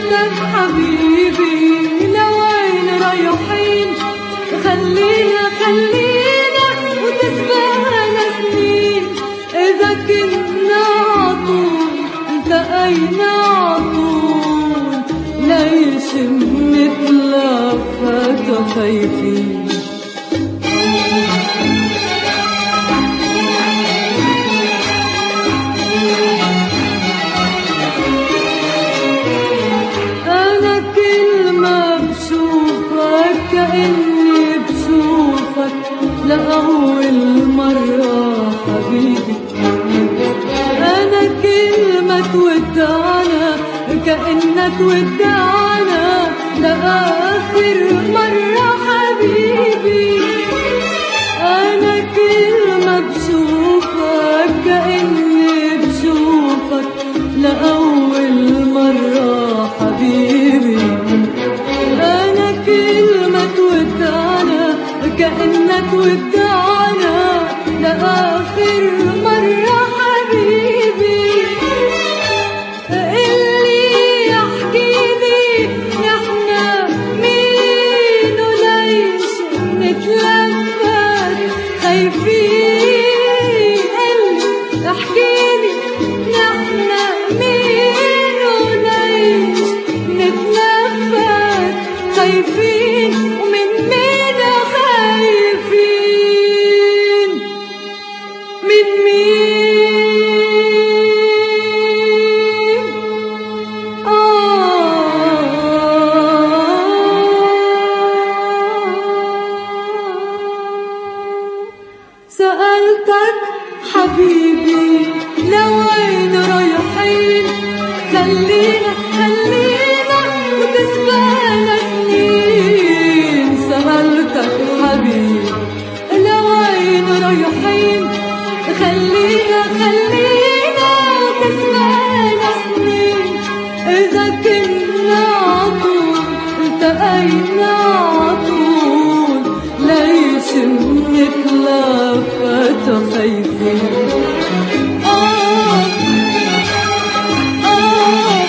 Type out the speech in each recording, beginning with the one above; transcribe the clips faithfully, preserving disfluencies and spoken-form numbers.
سألتك حبيبي لوين رايحين؟ خلينا خلينا وتسبقنا سنين، إذا كنا عطول التقينا عطول، ليش منتلفت خايفين؟ أنا كل ما بشوفك كأني بشوفك لأول مرة حبيبي، أنا كل ما تودعنا كأنك ودعنا لآخر مرة حبيبي، أنا كل ما بشوفك كأني بشوفك لأول مرة حبيبي، أنا كل ما تودعنا كأنك ودعنا لآخر مرة حبيبي، اللي يحكيلي نحنا مين وليش نتلفت خايفين، اللي يحكيلي نحنا مين وليش نتلفت خايفين، ومن مين خايفين؟ من مين؟ آه سألتك حبيبي لوين رايحين؟ خلينا خلينا وتسبقنا سنين، سألتك حبيبي لوين رايحين؟ خلينا خلينا وتسبقنا سنين، إذا كنا عطول التقينا عطول، ليش منتلفت خايفين؟ آه آه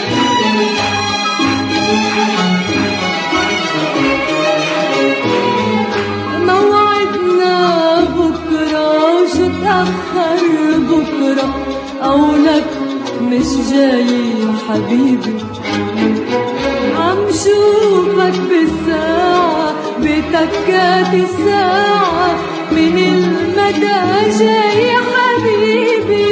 موعدنا بكرة، شو تأخر بكرة أو لك مش جاي حبيبي، عم شوفك بالساعة بتكات الساعة من المدى جاي حبيبي،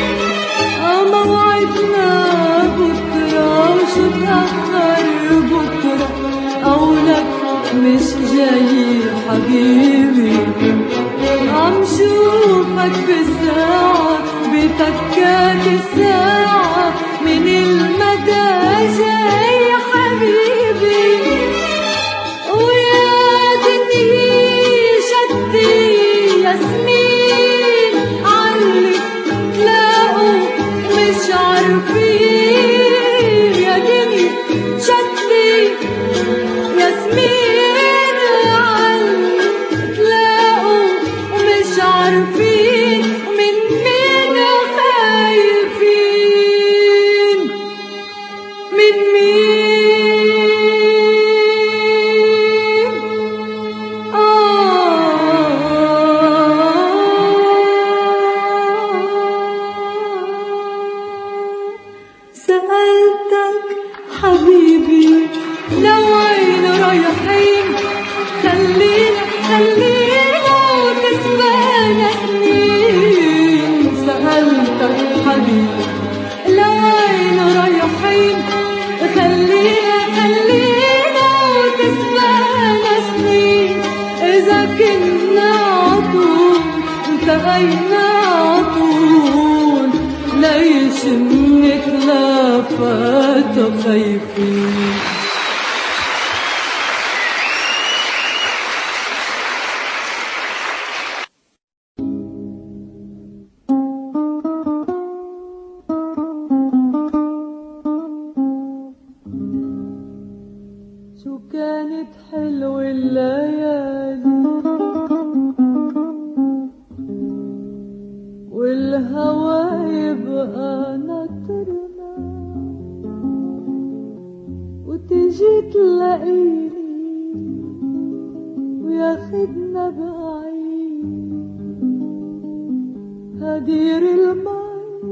موعدنا بكرة وشو تأخر بكرة أو لك مش جاي حبيبي، عم شوفك بالساعة بتكات الساعة من المدى جاي حبيبي، ويا دنيا شدي ياسمين علي تلاقوا مش عارفين، يا دنيا شدي ياسمين علي تلاقوا مش عارفين، ومن مين خايفين؟ من مين؟ آه سألتك حبيبي لوين رايحين؟ خلينا خلينا وتسبقنا سنين، سألتك حبيبي لوين رايحين؟ خلينا خلينا وتسبقنا سنين، إذا كنا عطول التقينا عطول، ليش منتلفت خايفين؟ شو كانت حلوة الليالي والهوى يبقى ناطرنا، تجي تلاقيني وياخدنا بعيد هدير المي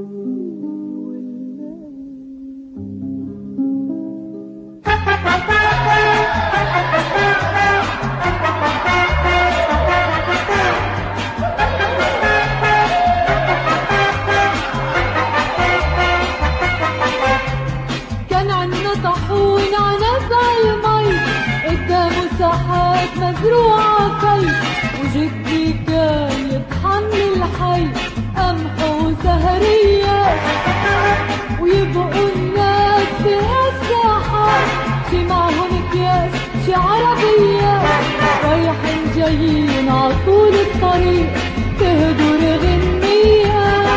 كان عنا طاحون عنب عالمي قدامه ساحات مزروعة في وجدي كان يطحن الحي قمح وسهريات ويبقوا الناس بهالساحات شي معهم اكياس شي عربيات رايحين جايين عطول الطريق تهدر غنيات.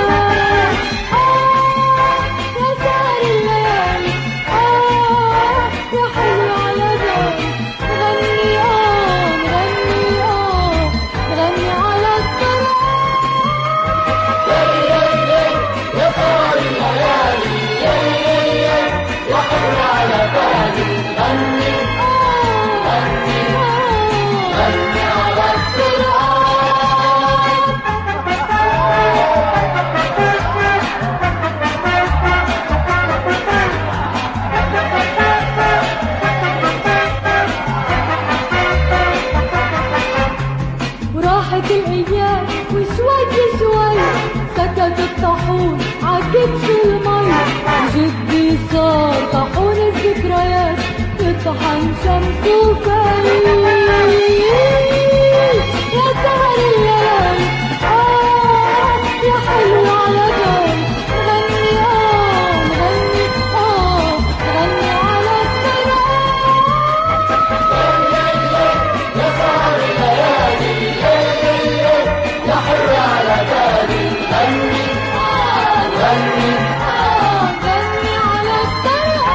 آه يا سهر الليالي آه يا حلو على بالي غني آه نغني آه نغني على الطريق يا سهر الليالي يا حلو على بالي غني غني غني على الطريق. وراحت الايام وشوي شوي سكت الطاحون عكبش المي وجدي صار طاحون الذكريات يطحن شمس وفاي. يا سهر الليالي آه يا حلو على بالي غني آه نغني آه نغني على الطريق. يا سهر الليالي يا حلو على بالي غني غني آه نغني على الطريق.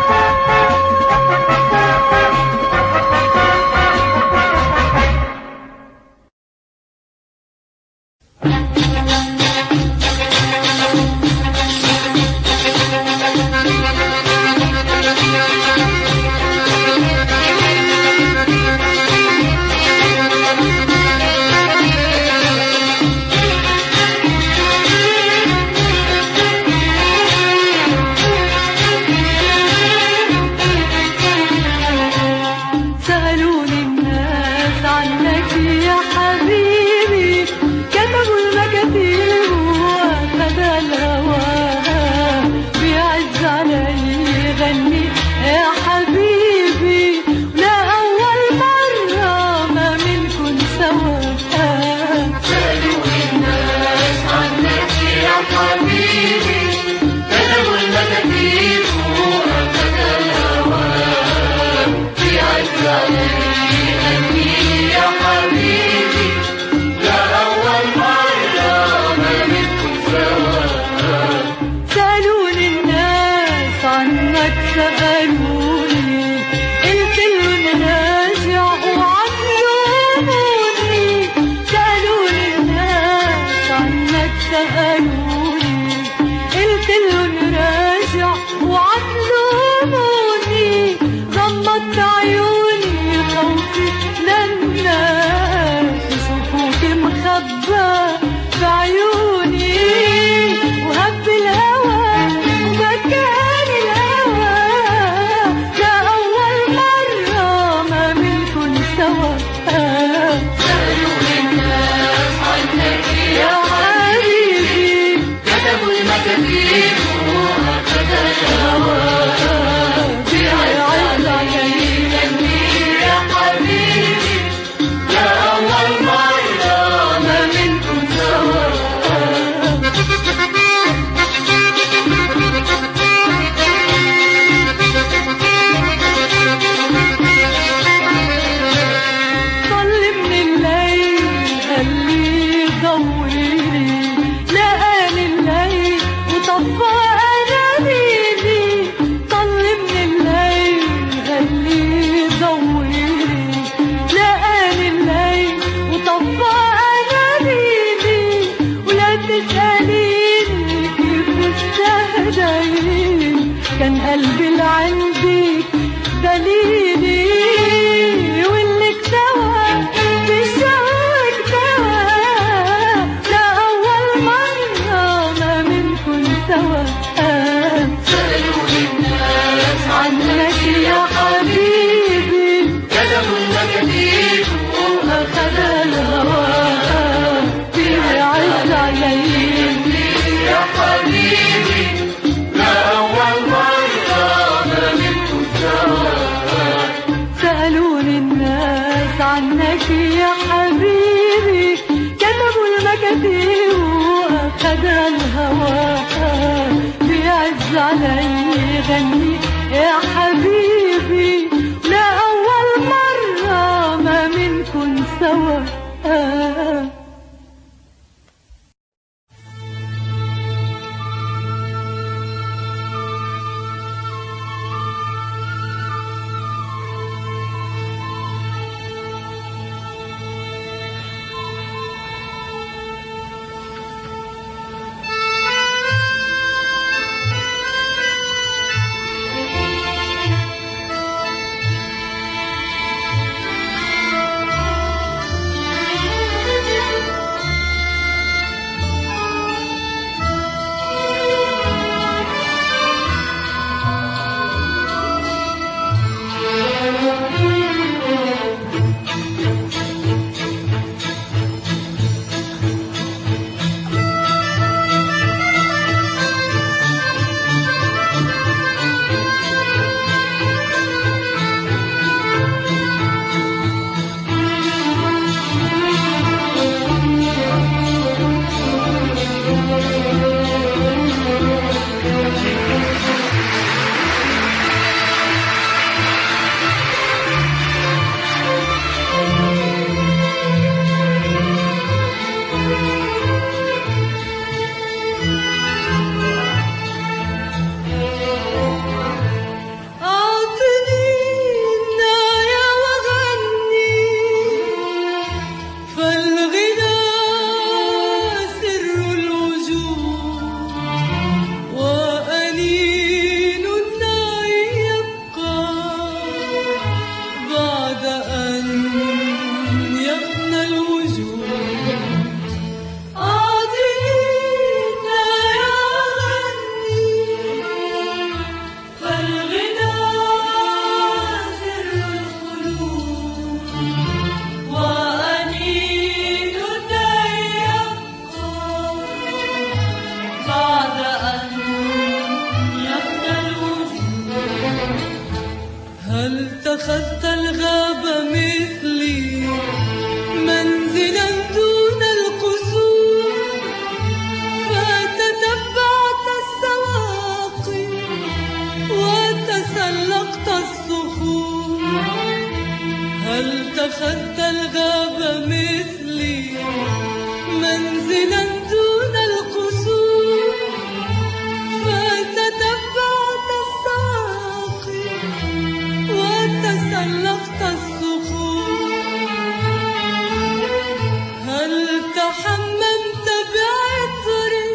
سألوني الناس عنك يا حبيبي كتبوا المكاتيب وأخذ الهوى بيعز علي غني يا حبيبي لا أول مرة ما منكن سوا. سألوني الناس عنك يا حبيبي كتبوا المكاتيب وأخذ الهوى بيعز علي غني يا حبيبي لا أول مرة ما منكم سوا. سألوني الناس عنك سألوني قلت لهم راجع وعلموني. سألوني الناس عنك سألوني قلت لهم راجع وعلموني. غمضت عيوني خوفي للناس يشوفوك مخبى بعيوني وهب الهوى وبكاني الهوى لا أول مرة ما منكن سوا. سألوني الناس عنك يا حبيبي كتبوا المكاتيب وأخذ الهوى بيعز علي غني يا حبيبي لا أول مرة ما منكم سوا. تحممت بعطري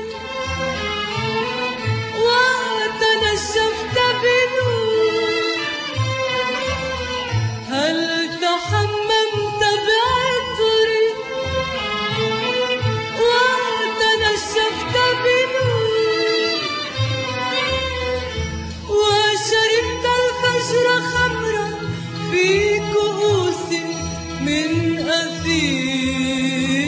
وتنشفت بنور هل تحممت بعطري وتنشفت بنور وشربت الفجر خمرا في كؤوس من أثير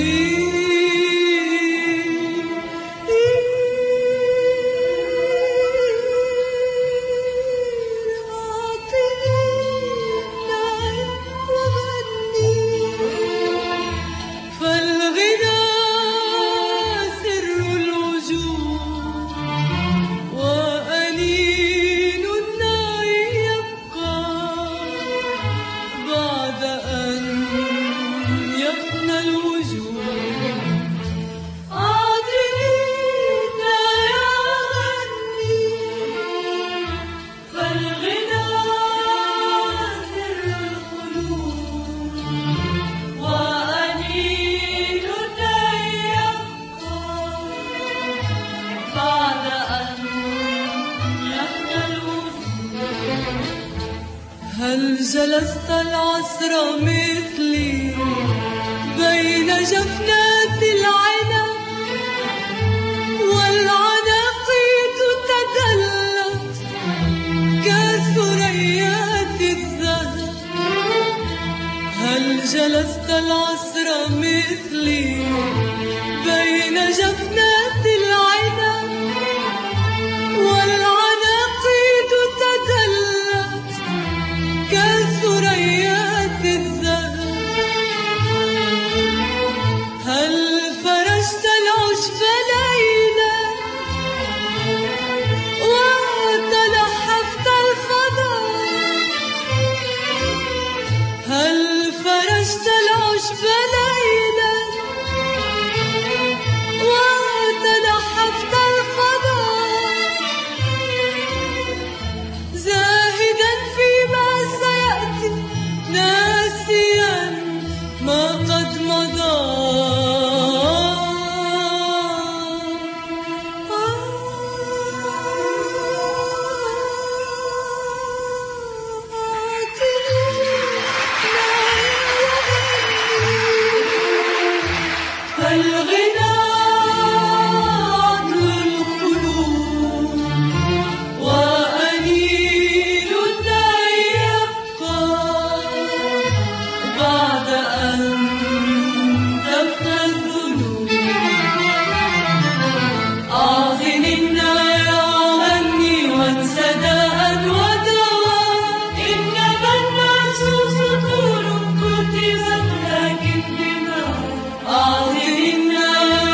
هل جلست العصر مثلي بين جفنات العنب والعناقيد تدلت كثريات الذهب هل جلست العصر مثلي بين جفنات العنب والعناقيد تدلت كثريات الذهب هل فرشت العشب ليلا وتلحفت الفضاء هل فرشت العشب ليلا وتلحفت الفضاء زاهدا فيما سيأتي ناسيا ما قد مضى فالغنى عطر القلوب وأنين الداء يبقى بعد أن تبقى الذنوب أعطني النار عني وانسى داء ودواء إنما الناس سطور كتبت لكن بما أعطني النار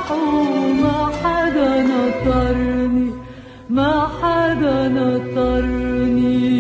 وما حدا نطرني، ما حدا نطرني.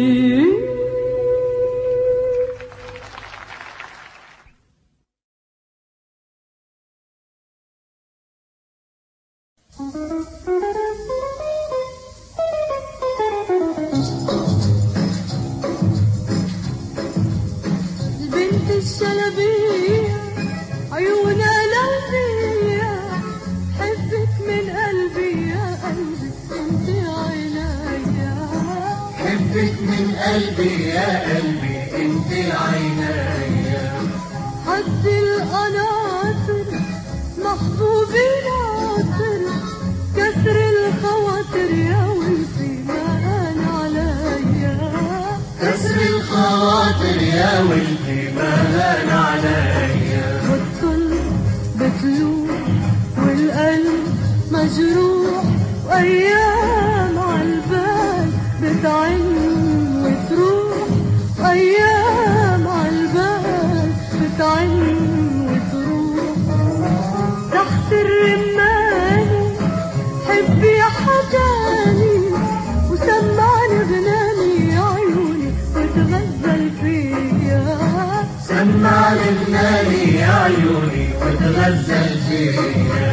البنت الشلبية عيونها لمبية، حبك من قلبي يا قلبي انت عينيا، حبك من قلبي يا قلبي انت عينيا. حد القناطر محبوبي ناطر، كسر الخواطر يا ولدي ما هان عليا، كسر الخواطر يا ولدي ما هان عليا. والكل بتلوح والقلب مجروح، وايام عالبال بتعن وتروح، ايام عالبال بتعن وتروح. تحت الرماني حبي حكاني، وسمعني غناني يا عيوني وتغزل فيا، سمعني غناني يا عيوني وتغزل فيا.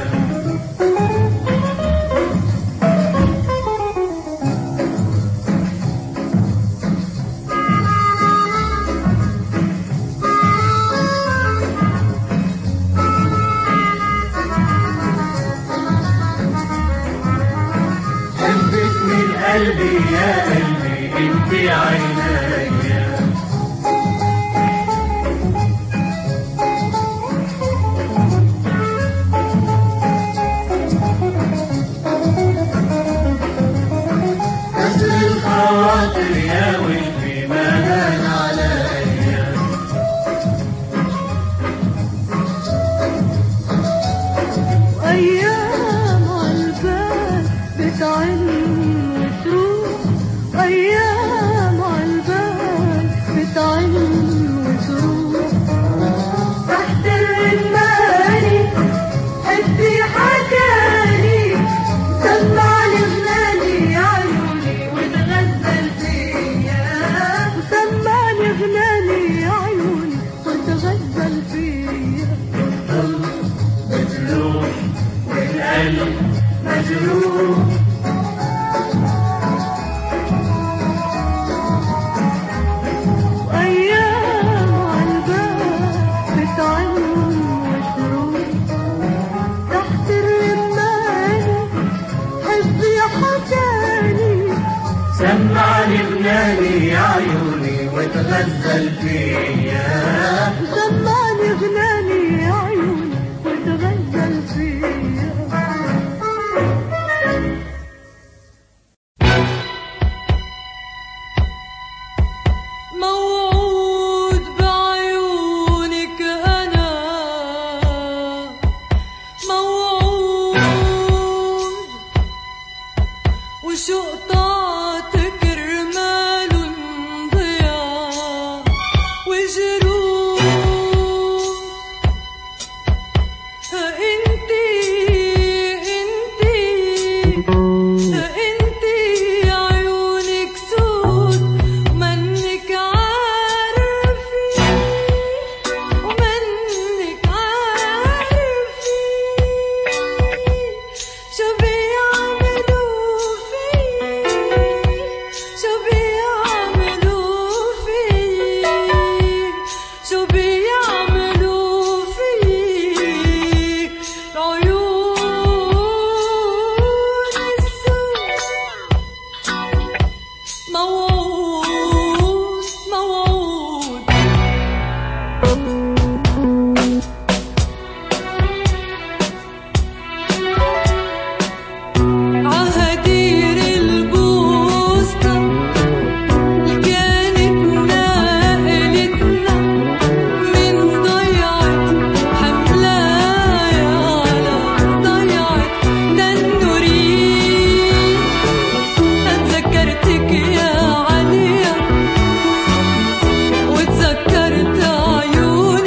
حبك من قلبي يا قلبي انت عينيا. كسر الخواطر يا ولدي ما هان عليا. ايام عالبال بتعن وتروح، ايام عالبال بتعن وتروح. تحت الرماني حبي حكاني، سمعني غناني يا عيوني وتغزل فيا، سمعني غناني يا عيوني وتغزل فيا. بتروح والقلب مجروح، أيام عالبال بتعن وتروح. تحت الرماني حبي حكاني، سمعني غناني يا عيوني وتغزل فيا، سمعني غناني يا عيوني وتغزل فيا. موعود بعيونك أنا، موعود وشو قطعتك رمال ضياع وجروح. انتي انتي انتي عيونك سود ومنك عارفي، ومنك عارفي شو بيعملوا في، شو بيعملوا في، شو بيعملوا في العيون السود. موعود موعود عهدير البوسطة كانت ناقلتنا من ضيعة حملايا على ضيعة تنورين. اتذكرتك يا عليا وتذكرت عيونك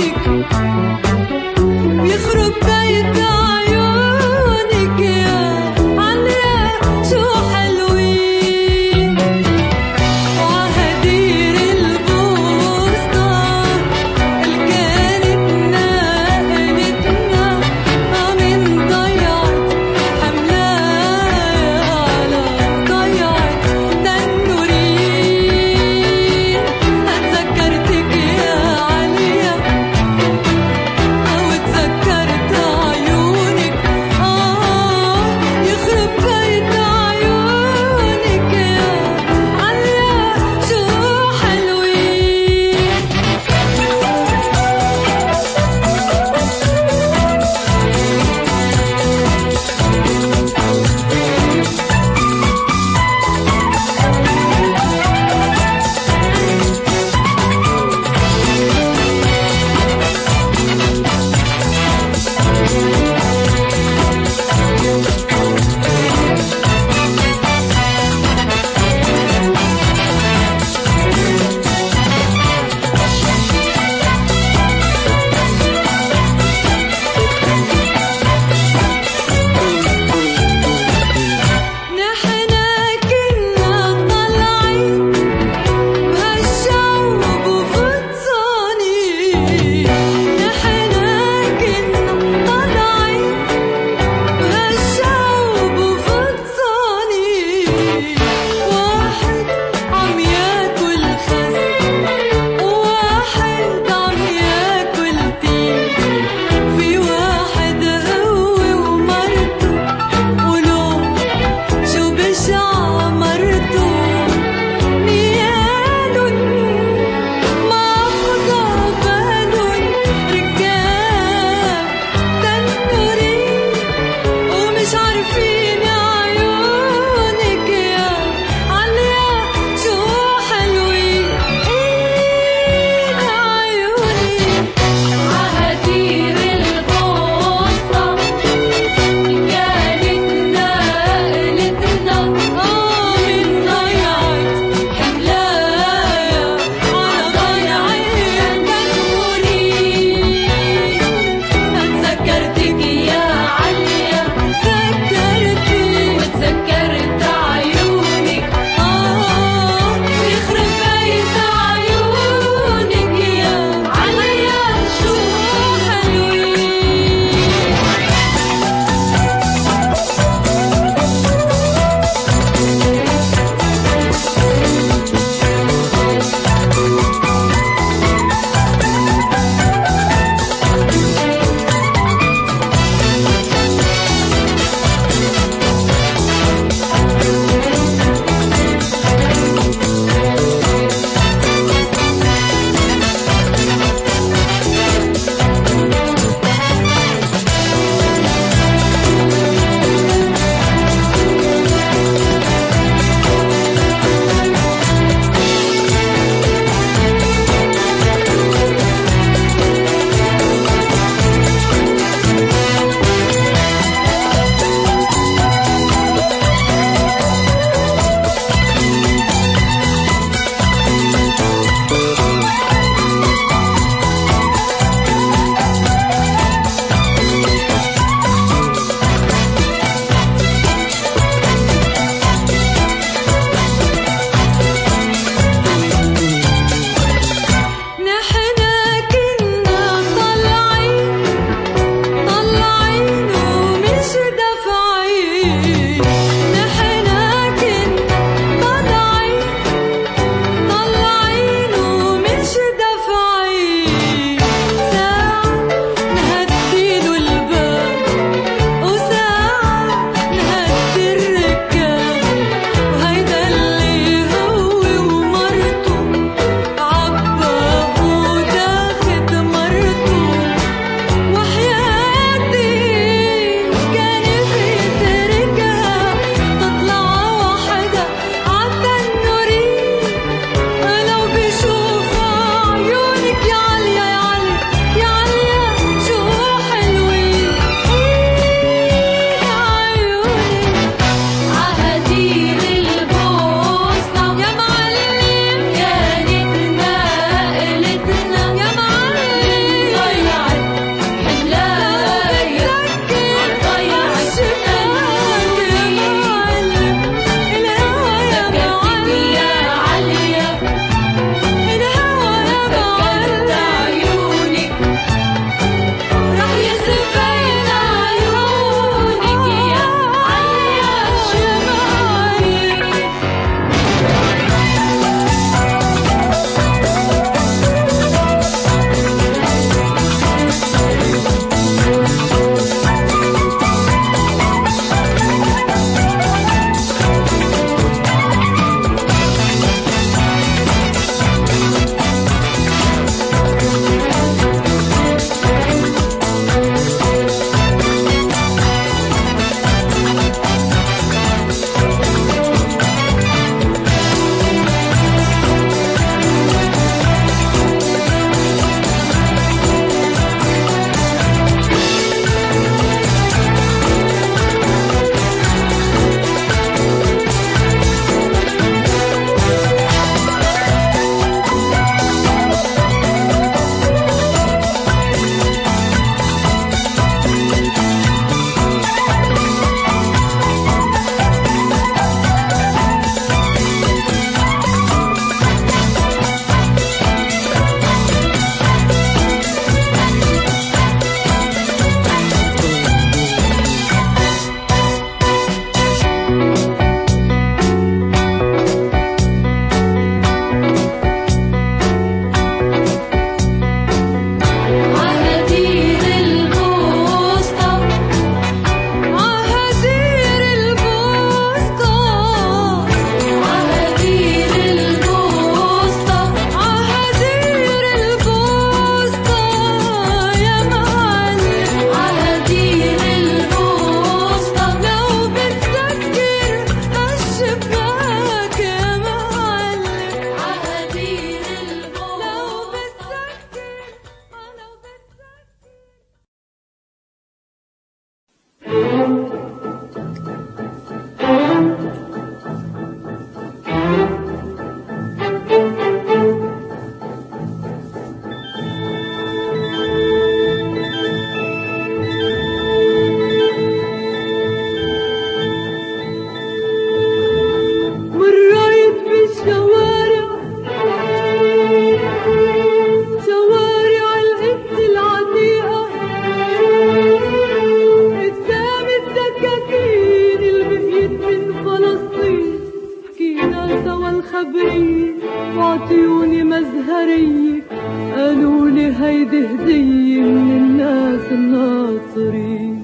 هيدي هدية من الناس الناصرين.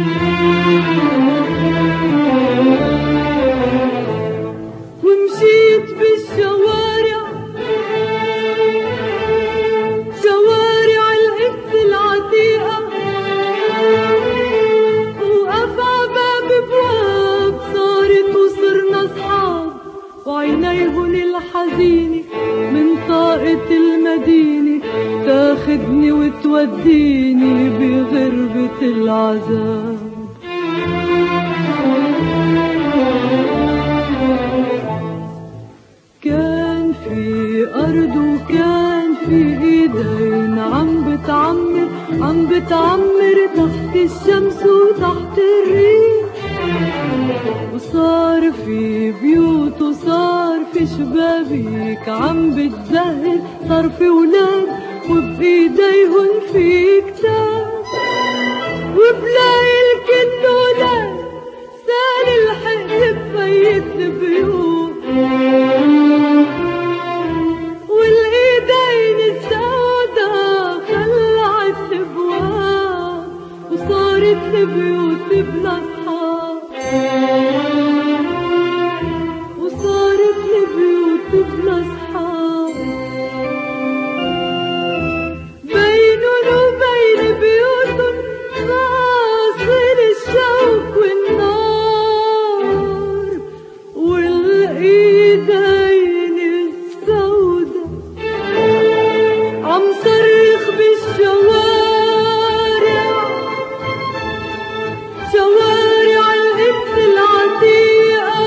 ومشيت بالشوارع شوارع القدس العتيقة، وقف عباب بواب صارت وصرنا صحاب، وعينيهن الحزينة من طاقة المدينة تاخدني وتوديني بغربة العذاب. كان في أرض وكان في إيدين عم بتعمر عم بتعمر تحت الشمس وتحت الريح، وصار في بيوت وصار في شبابيك عم بتزهر، صار في ولاد وبإيديهن في كتاب، وبلاقي الكندولات سال الحق بفيت البيوت، والايدين السودا خلعت الابواب، وصارت البيوت بلا اصحاب، وصارت البيوت بلا اصحاب. بينن وبين بيوتن فاصل الشوك والنار، والايدين السودا عم صرخ بالشوارع شوارع القدس العتيقة،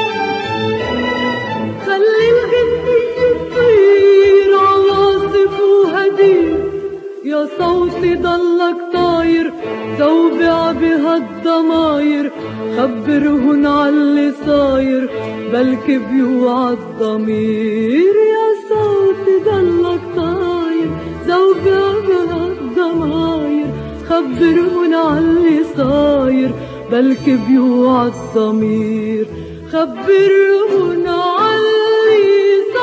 خلي الغنية تطير عواصف وهدير، يا صوتي ضلك طاير زوبع بهالضماير، خبرهن عاللي صاير بلكي بيوعى الضمير، يا صوتي ضلك طاير زوبع بهالضماير، خبرهن عاللي صاير بلكي بيوعى الضمير، خبرهن عاللي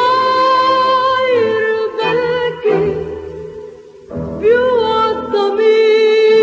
صاير بلكي بيوعى الضمير.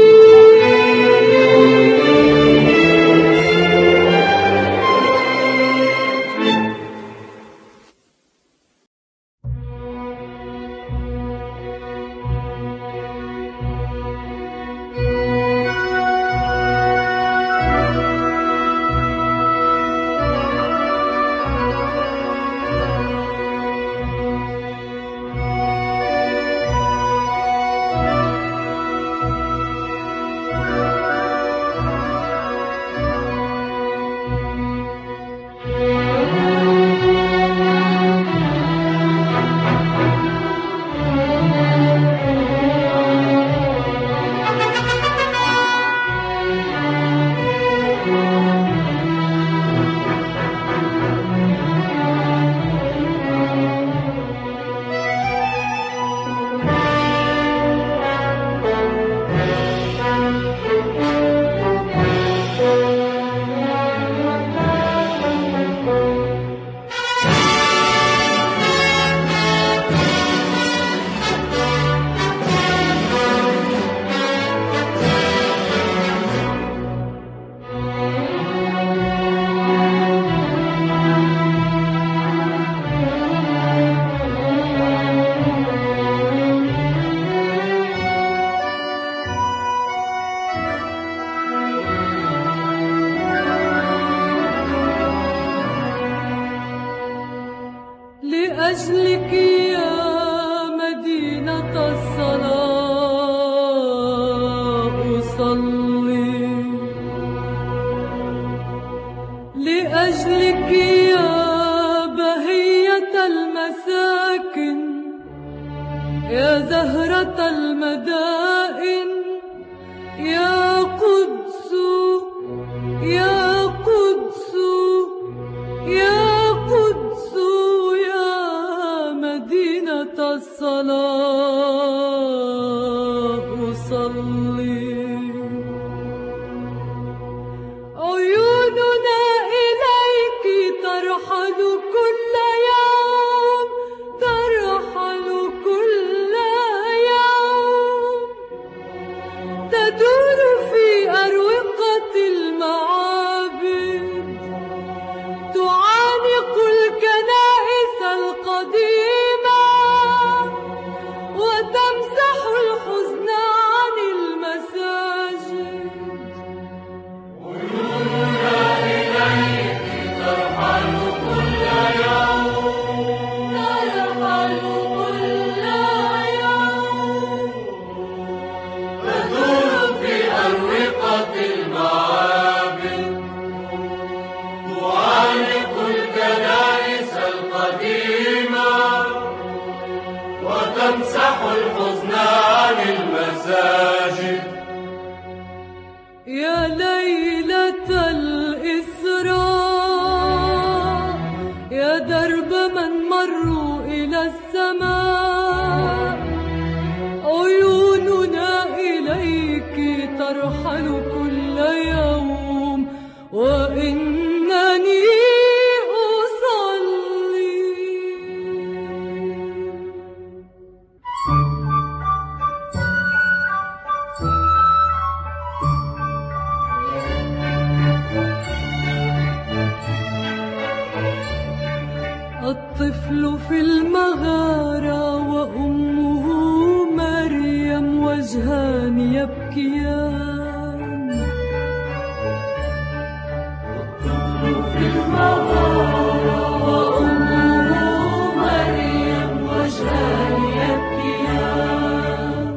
لأجلك يا مدينة الصلاة أصلي، لأجلك يا بهية المساكن، يا زهرة المدائن، يا قدس يا قدس يا قدس يا مدينة الصلاة أصلي. عيوننا إليك ترحل كل يوم، ترحل كل يوم، تدور في أروقة المعابد، تعانق الكنائس القديمة وتمسح الحزن عن المساجد. عيوننا إليك ترحل كل يوم، ترحل كل يوم، تدور في أروقة المعابد، تعانق الكنائس القديمة وتمسح الحزن عن المساجد. يا ليلة الإسراء، يا درب من مروا إلى السماء، عيوننا إليك ترحل كل يوم، وإنني أصلي. الطفل في المغارة وأمه مريم وجهان يبكيان. الطفل في المغارة وأمه مريم وجهان يبكيان،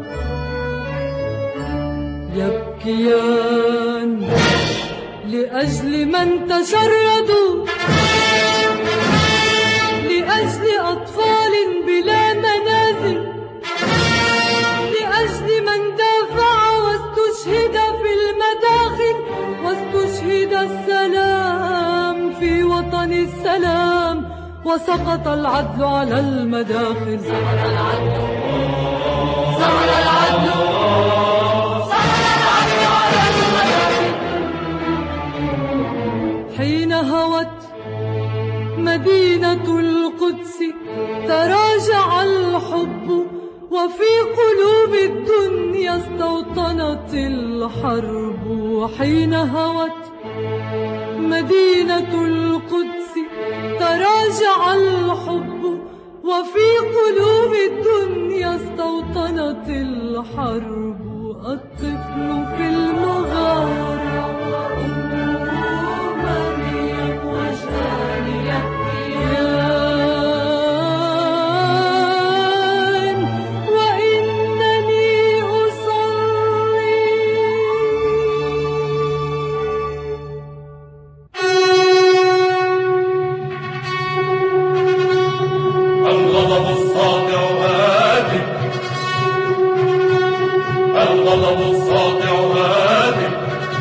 يبكيان لأجل من تشردوا، لأجل أطفال بلا منازل، لأجل من دافع واستشهد في المداخل، واستشهد السلام في وطن السلام، وسقط العدل على المداخل. سقط العدل، سقط العدل، سقط العدل على المداخل. حين هوت مدينة القدس تراجع الحب، وفي قلوب الدنيا استوطنت الحرب. حين هوت مدينة القدس تراجع الحب، وفي قلوب الدنيا استوطنت الحرب. الطفل في المغارة وأمه مريم وجهان يبكيان، وإنني أصلي. الغضب الساطع هادئ، الغضب الساطع هادئ،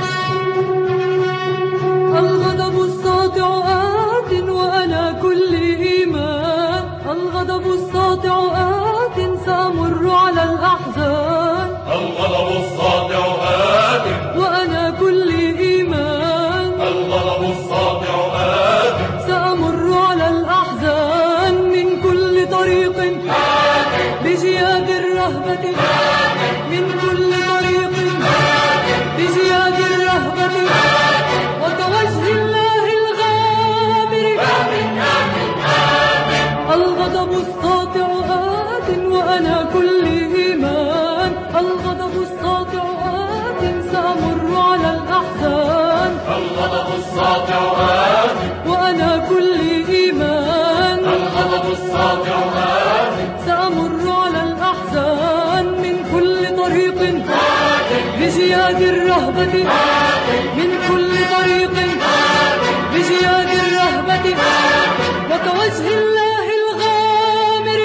الغضب الساطع آت وأنا كل إيمان. الغضب الساطع آت سأمر على الأحزان. الغضب الساطع هادئ، وأنا كل إيمان. الغضب الساطع هادئ، سأمر على الأحزان من كل طريق بجياد الرهبة، من كل طريق بجياد الرهبة، وكوجه الله الغامر. الغضب الساطع آت وأنا كل إيمان. الغضب الساطع آت سأمر على الأحزان. الغضب الساطع هادئ، وأنا كل إيمان. الغضب الساطع هادئ، سأمر على الأحزان من كل طريق بجياد الرهبة، من كل طريق بجياد الرهبة، وكوجه الله الغامر.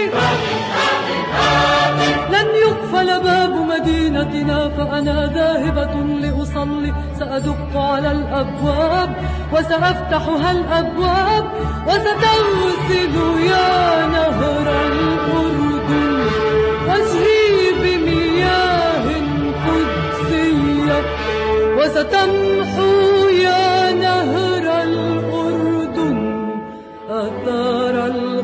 لن يقفل باب مدينتنا فأنا ذاهبة لأصلي. سأدق على الأبواب وسأفتحها الأبواب، وستغسل يا نهر الأردن وجهي بمياه قدسية، وستمحو يا نهر الأردن آثار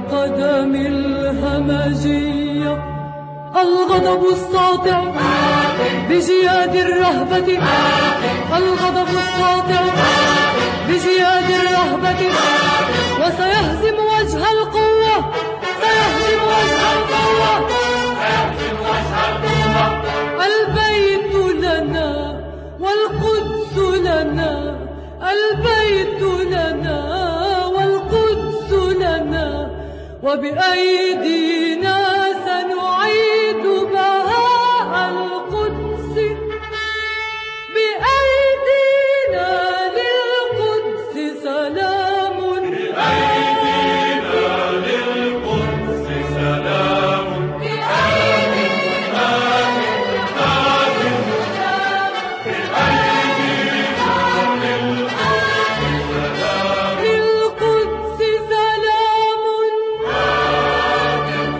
القدم الهمجية. الغضب الساطع بجياد الرهبة الغضب الساطع بجياد الرهبة وسيهزم وجه القوة سيهزم وجه القوة سيهزم وجه القوة. البيت لنا والقدس لنا البيت لنا والقدس لنا وبأيدينا سنعيد بهاء القدس بأيدينا للقدس سلام بأيدينا للقدس سلام بأيدينا للقدس سلام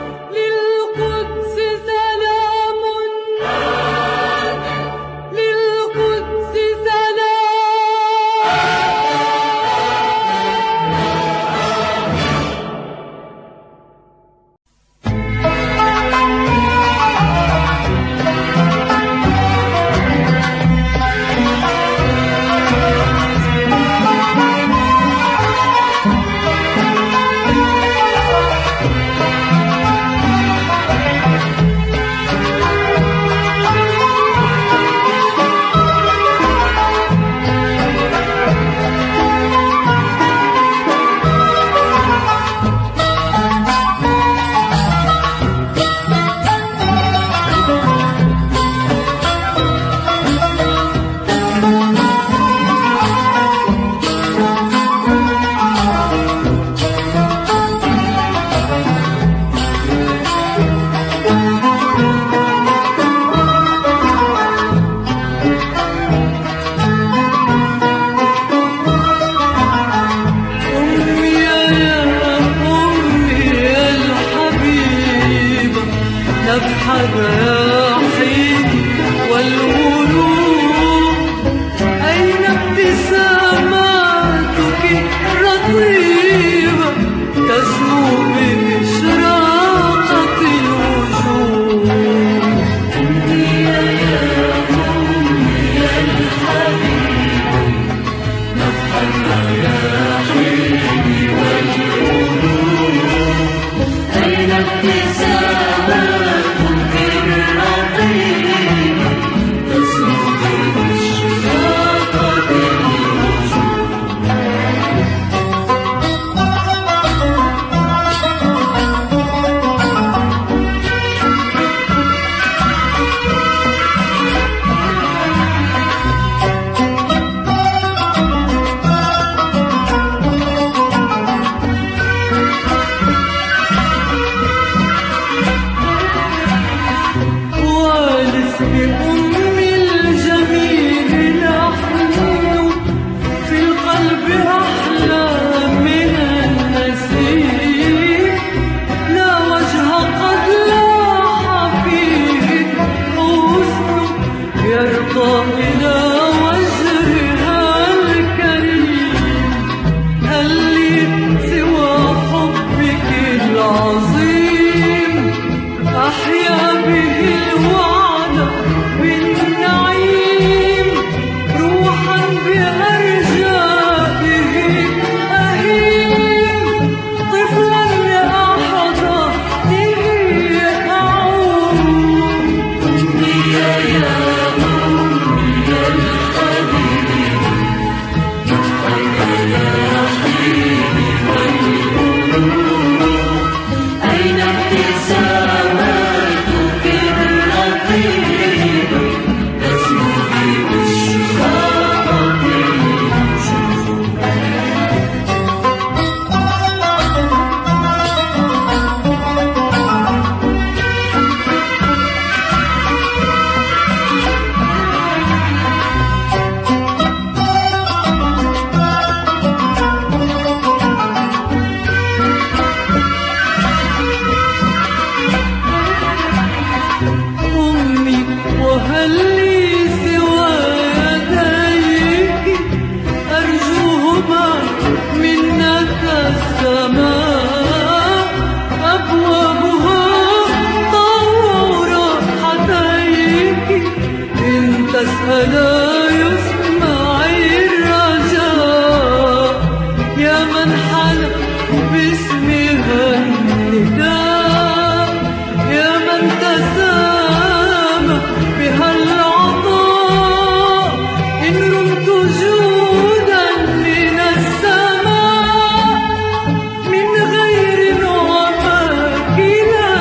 بس ألا يسمعي الرجاء يا من حلف باسمها النداء يا من تسامى بها العطاء إن رمت جودا من السماء من غير نعماك لا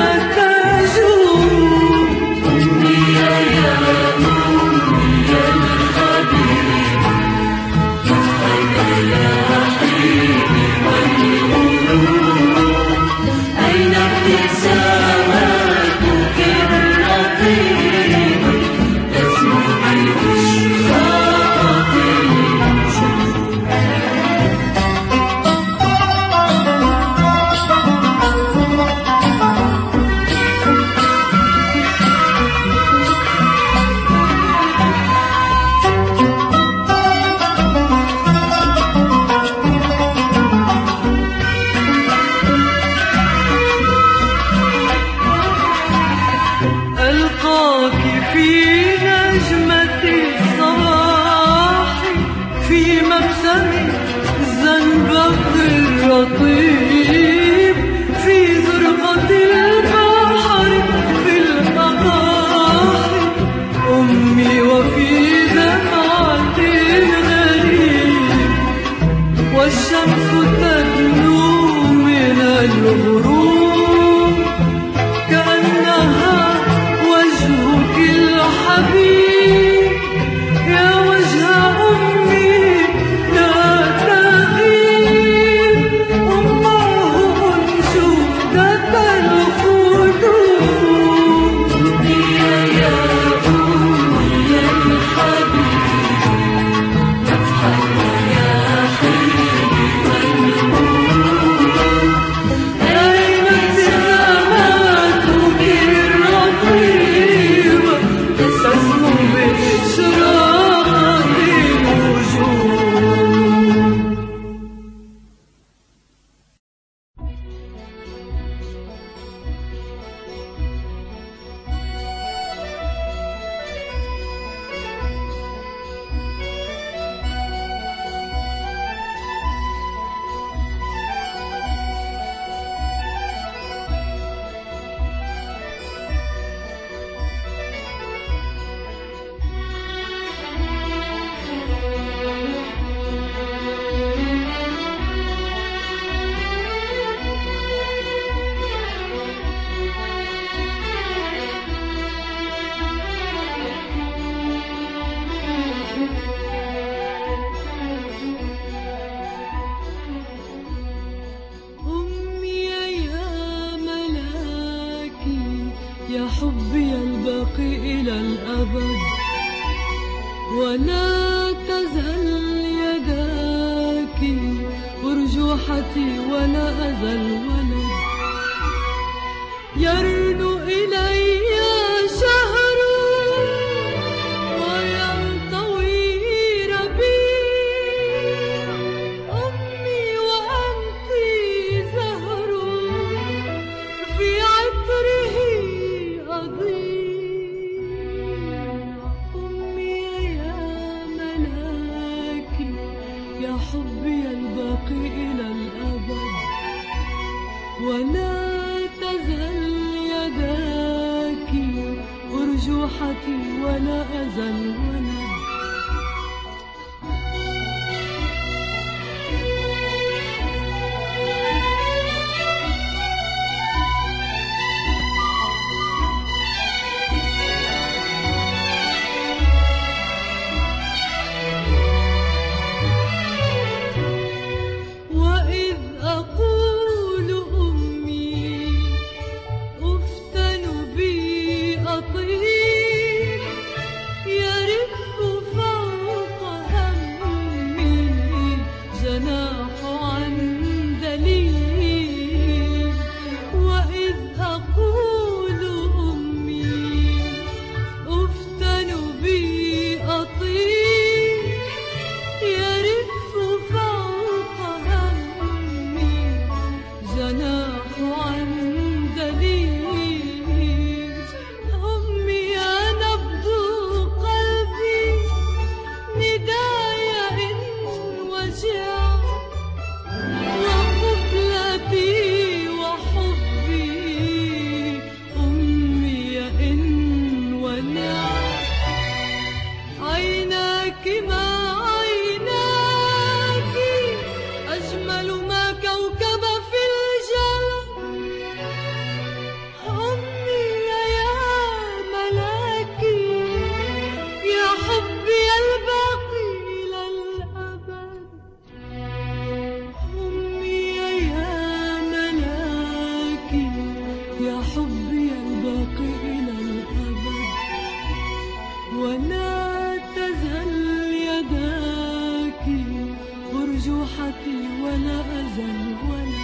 تجود إني يا أمي الخبير يا حبيبي والقلوب أين ابتساماتك الرقيق تسمو بإشراقة الوجود ألقاك في نجمة الصباح في مبسم الزنبق الرطيب في زرقة البحر في الأقاحي أمي وفي دمعة الغريب والشمس تدنو من الغروب كأنها وجهك الحبيب يا وجه أمي لا تغيب الله أنشودة الخدود يا يا أمي الحبيب نفحل يا حبيبي والقلوب أين ابتساماتك الرقيبة تسمو بإشراقة الوجود أمي يا ملاكي يا حبي الباقي إلى الأبد ولا تزل يداك أرجوحتي ولا أزل ولد يرنو إلي شهر وينطوي ربيع أمي وأنت زهر في عطره أضيع أمي يا ملاكي يا حبي الباقي إلى الأبد ولا تزل يداك أرجوحتي ولا أزل ولد وإذ أقول أمي أفتن بي أطيب يرف ولا تزل يداك أرجوحك ولا أزل ولد.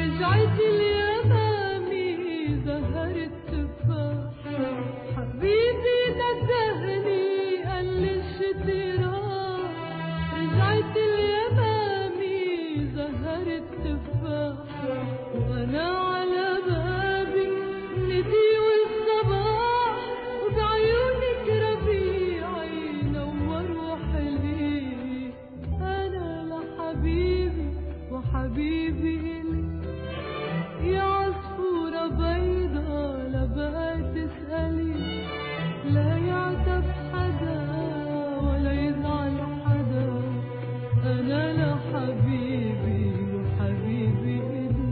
رجعت اليمامي زهر التفاح، حبيبي ندهني قال لي الشتي راح. رجعت اليمامي زهر التفاح، وانا على بابك ندي والصباح، وبعيونك ربيعي نور وحلي. انا لحبيبي وحبيبي يا عصفورة بيضة لا بقى تسألي، لا يعتب حدا ولا يزعل حدا. أنا لحبيبي وحبيبي إلي.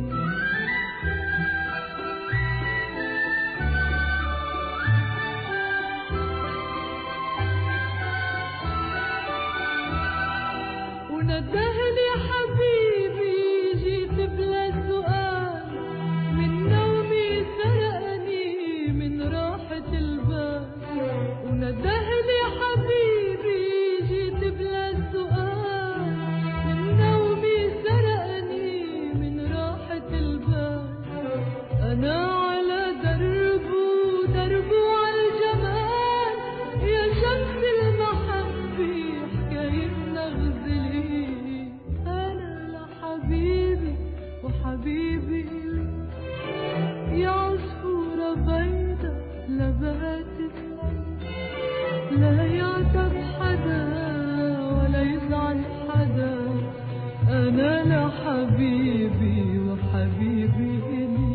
وندهني حبيبي جيت بلا سؤال، من نومي سرقني من راحة البال. وندهني حبيبي جيت بلا سؤال، من نومي سرقني من راحة البال. أنا على دربه دربه عالجمال، يا شمس المحبة حكايتنا غزلي. أنا لحبيبي وحبيبي يا عصفورة بيضة لا بقى تسأل، لا يعتب حدا ولا يزعل حدا. أنا لحبيبي وحبيبي إلي.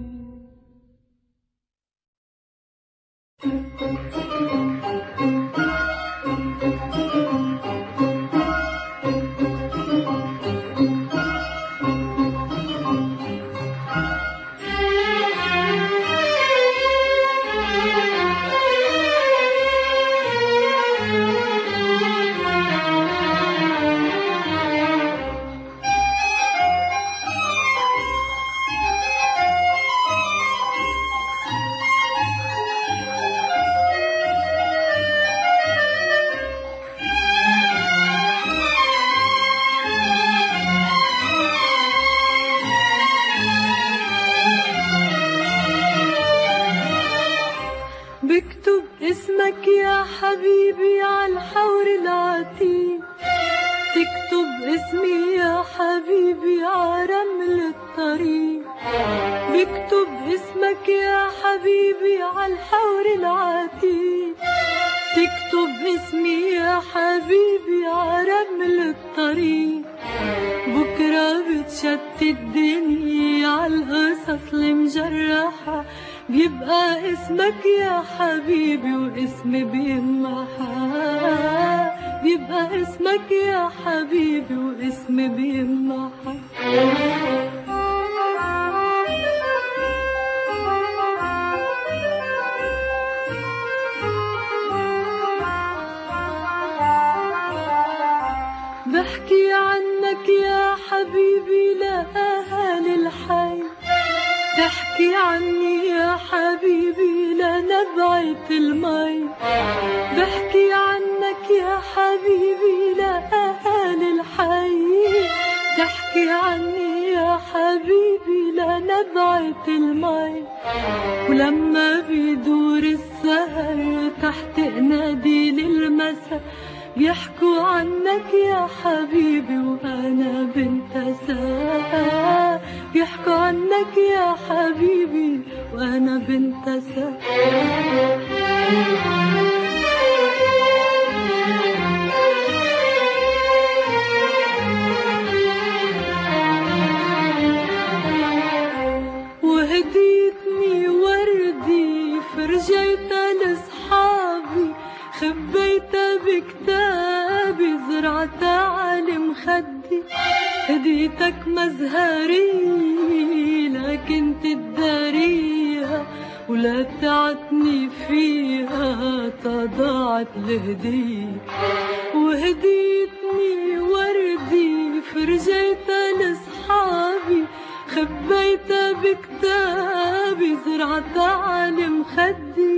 بكتب اسمك يا حبيبي عالحور العتيق، تكتب اسمي يا حبيبي عرمل الطريق. بكتب اسمك يا حبيبي عالحور العتيق، تكتب اسمي يا حبيبي عرمل الطريق. بكرة بتشتت الدنيا عالقصص المجرحة، بيبقى اسمك يا حبيبي واسمي بيمحى. بيبقى اسمك يا حبيبي واسمي بيمحى. بحكي عنك يا حبيبي لأهالي الحي، تحكي عني يا حبيبي لنبعة المي. بحكي عنك يا حبيبي لأهالي الحي، تحكي عني يا حبيبي لنبعة المي. ولما بيدور السهر تحت قناديل المساء، بيحكوا عنك يا حبيبي وأنا بنت ساعة. بيحكوا عنك يا حبيبي وأنا بنت ساعة. وهديتني وردي فرجيتها لصحابي، خبيتها بكتابي زرعتها على مخدي. هديتك مزهري لكن تداريها، ولا تعتني فيها تضاعت الهدية. وهديتني وردي فرجيتها لصحابي، خبيتها بكتابي زرعتها على مخدي.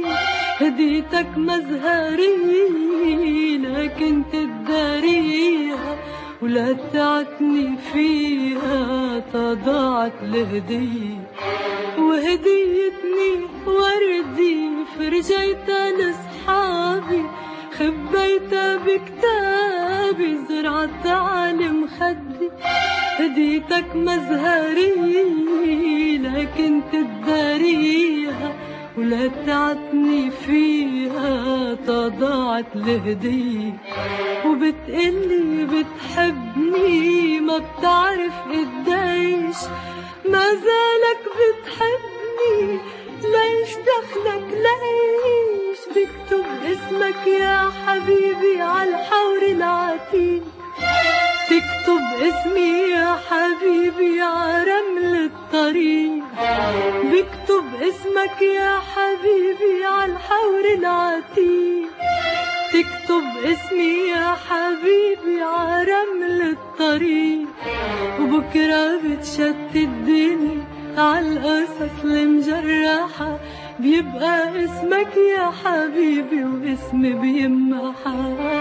هديتك مزهري لكن تداريها، ولا تعتني فيها تضاعت الهدية، وهديتني وردي فرجيتها لصحابي، خبيتها بكتابي زرعت على مخدي. هديتك مزهرية لكن تداريها، ولا تعتني فيها تضاعت الهدية. وبتقلي بتحبني ما بتعرف قديش، ما زالك بتحبني ليش دخلك ليش؟ بكتب اسمك يا حبيبي عالحور العتيق، تكتب اسمي يا حبيبي عرمل الطريق، بكتب اسمك يا حبيبي عالحور العتيق، تكتب اسمي يا حبيبي عرمل الطريق. وبكرة بتشتتني عالقصص المجرحة، بيبقى اسمك يا حبيبي واسمي بيمحى،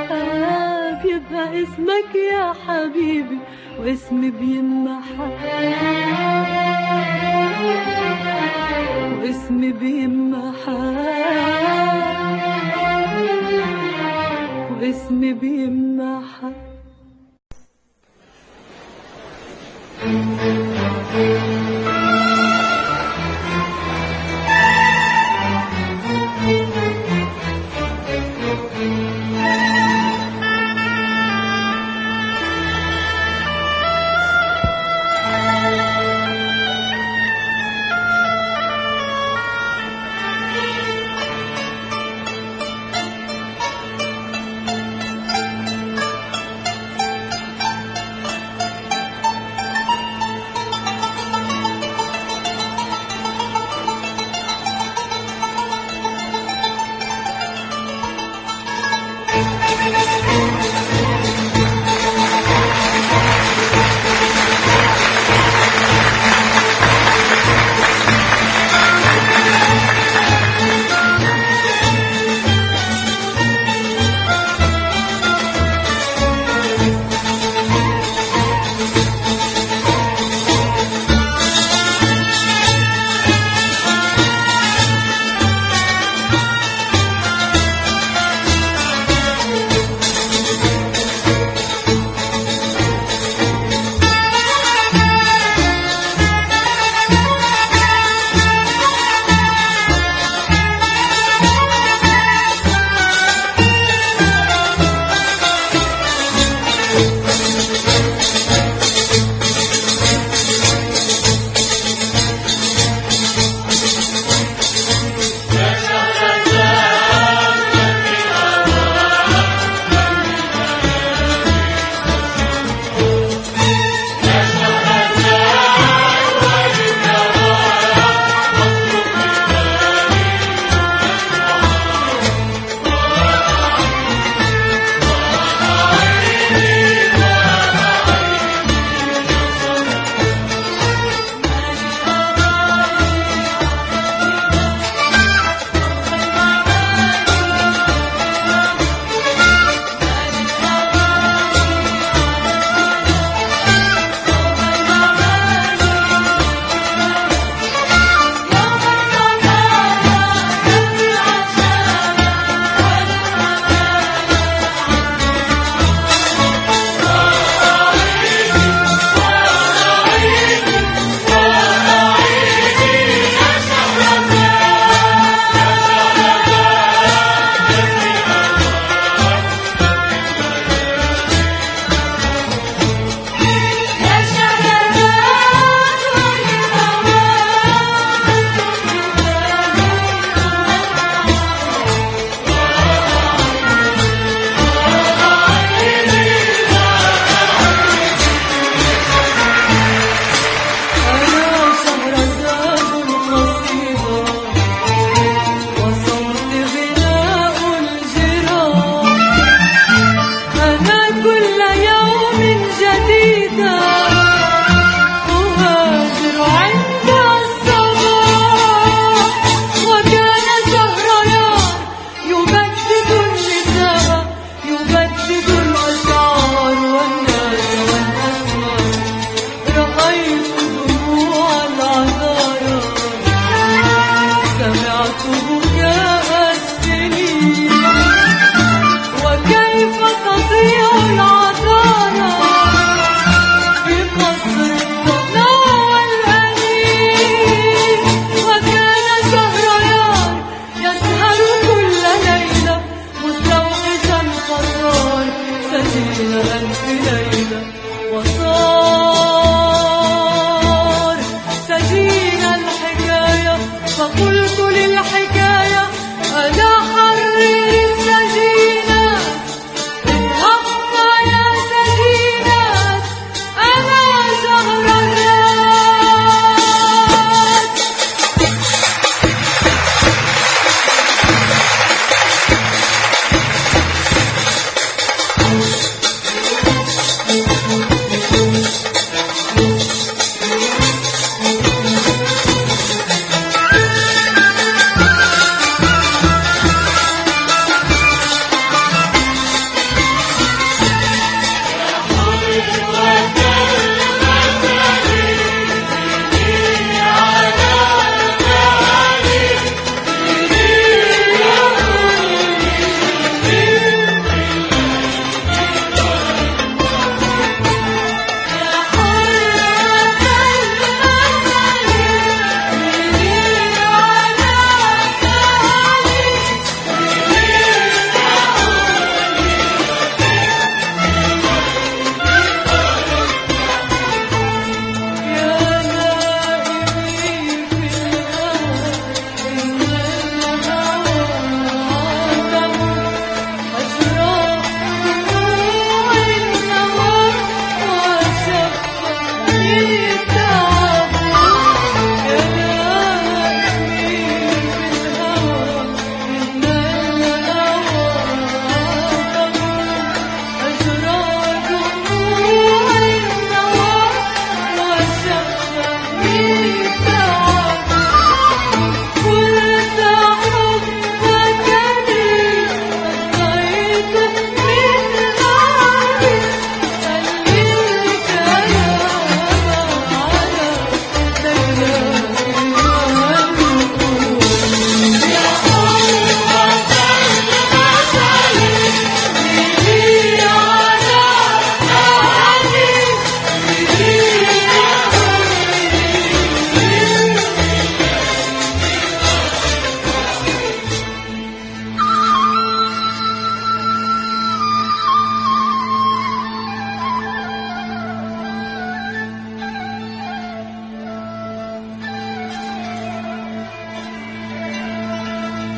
بيبقى اسمك يا حبيبي واسمي بيمحى، واسمي بيمحى، واسمي بيمحى.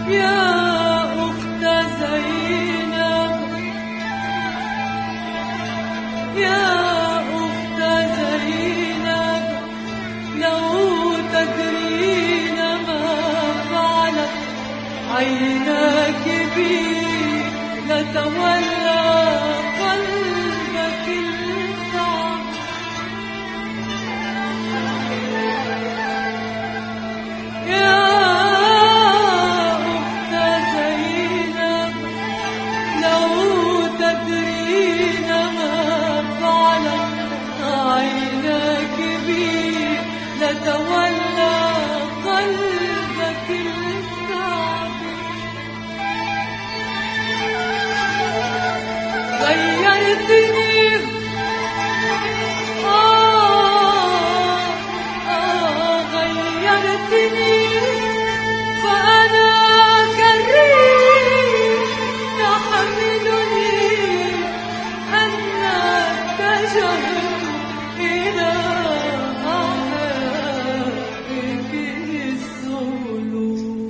يا أخت زينب يا أخت زينب لو تدرين ما فعلت عيناك بي لتولى قلبك التعب يا أخت زينب لو تدرين ما فعلت عيناك بي لتولى قلبك التعب غيرتني آه آه غيرتني فأنا كالريح يحملني أن اتجهت إلى أحبك السلوك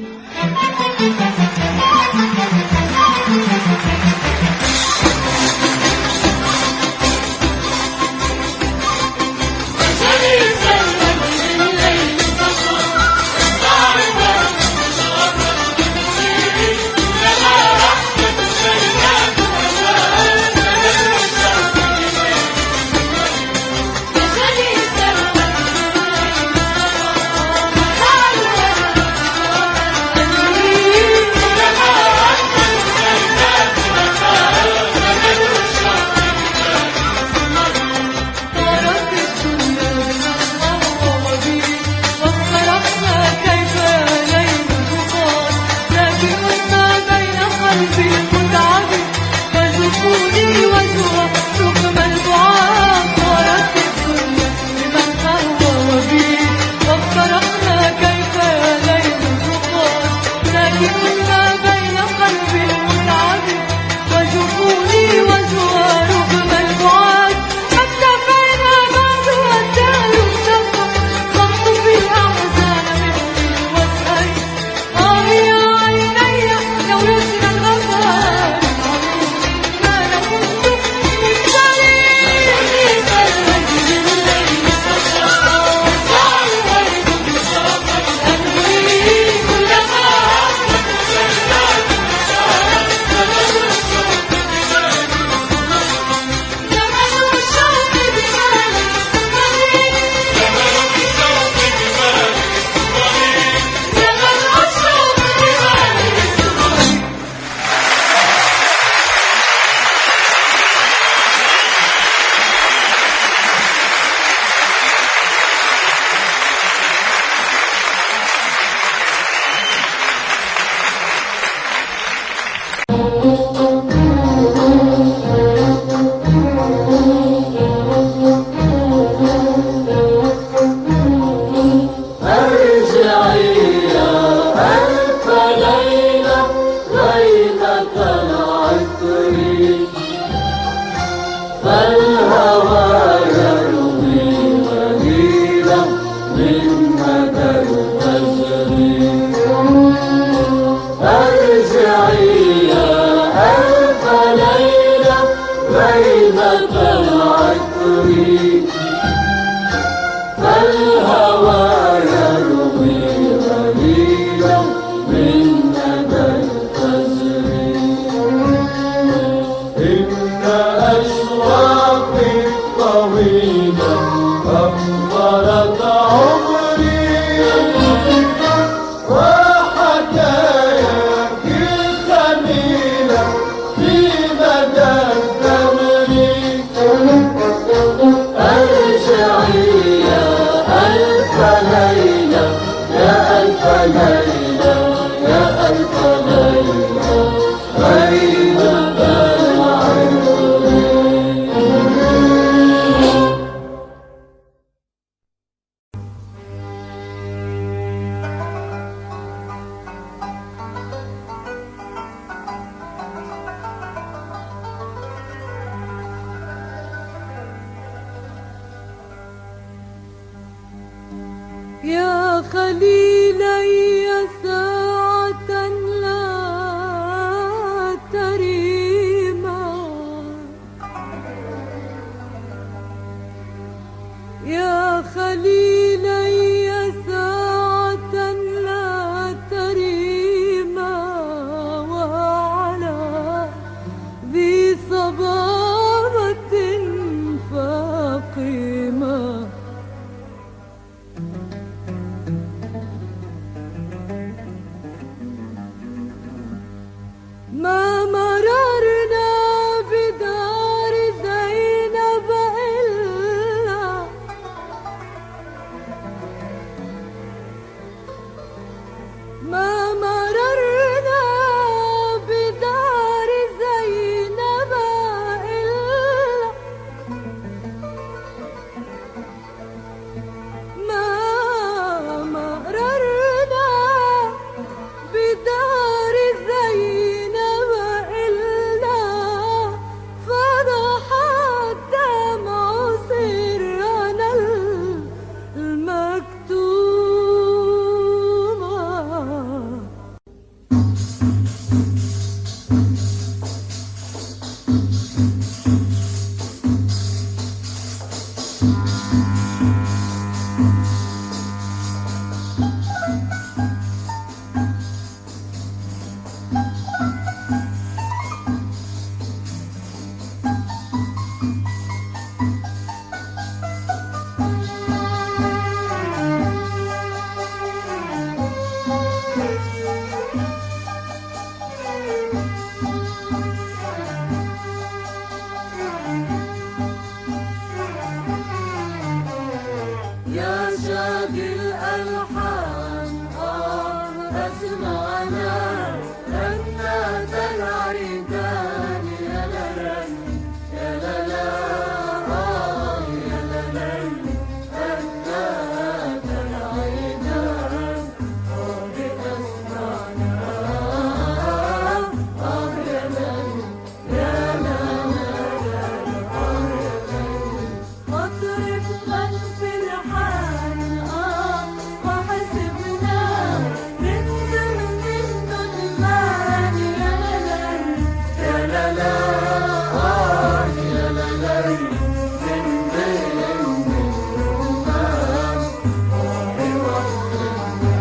يا خليلي ساعة ما مررنا بدار زينب إلا ما مررنا بدار زينب إلا فضح الدمع سرنا المكتوم. يا شادي الألحان آه أسمعنا رنات العيدان يا للن يا للا آه يا للن رنات العيدان آه أسمعنا آه يا لن يا للا آه يا لن أطرب من في الحال آه وحسبنا من دون من دون المال يا للن يا للا آه يا للن من بين الرومان آه وحسبنا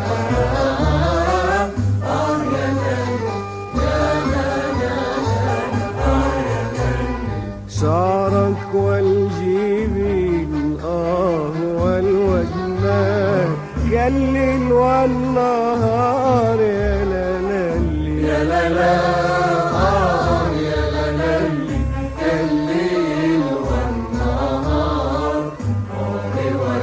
آه يا لن يا للا آه يا لن شعرك والجبين آه والوجنان كالليل والنهار يا لالي يا للا آه يا للن كالليل والنهار آه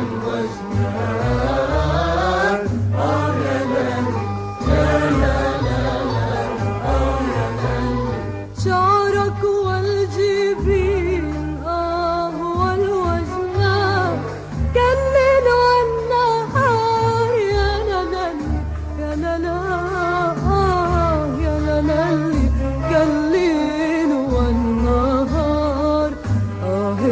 والوجنان آه يا لن يا للا آه يا لن شعرك والجبين آه والوجنان كالليل والنهار يا للن يا للا آه يا للن كالليل والنهار آه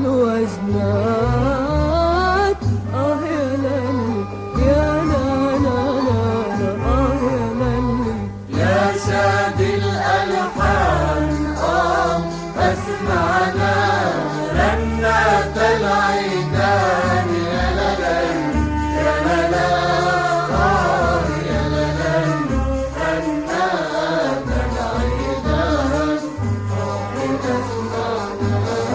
والوجنان آه يا للن يا للا آه يا للن يا شادي الألحان آه أسمعنا رنات العيدان يا للن يا للا آه يا للن رنات العيدان آه أسمعنا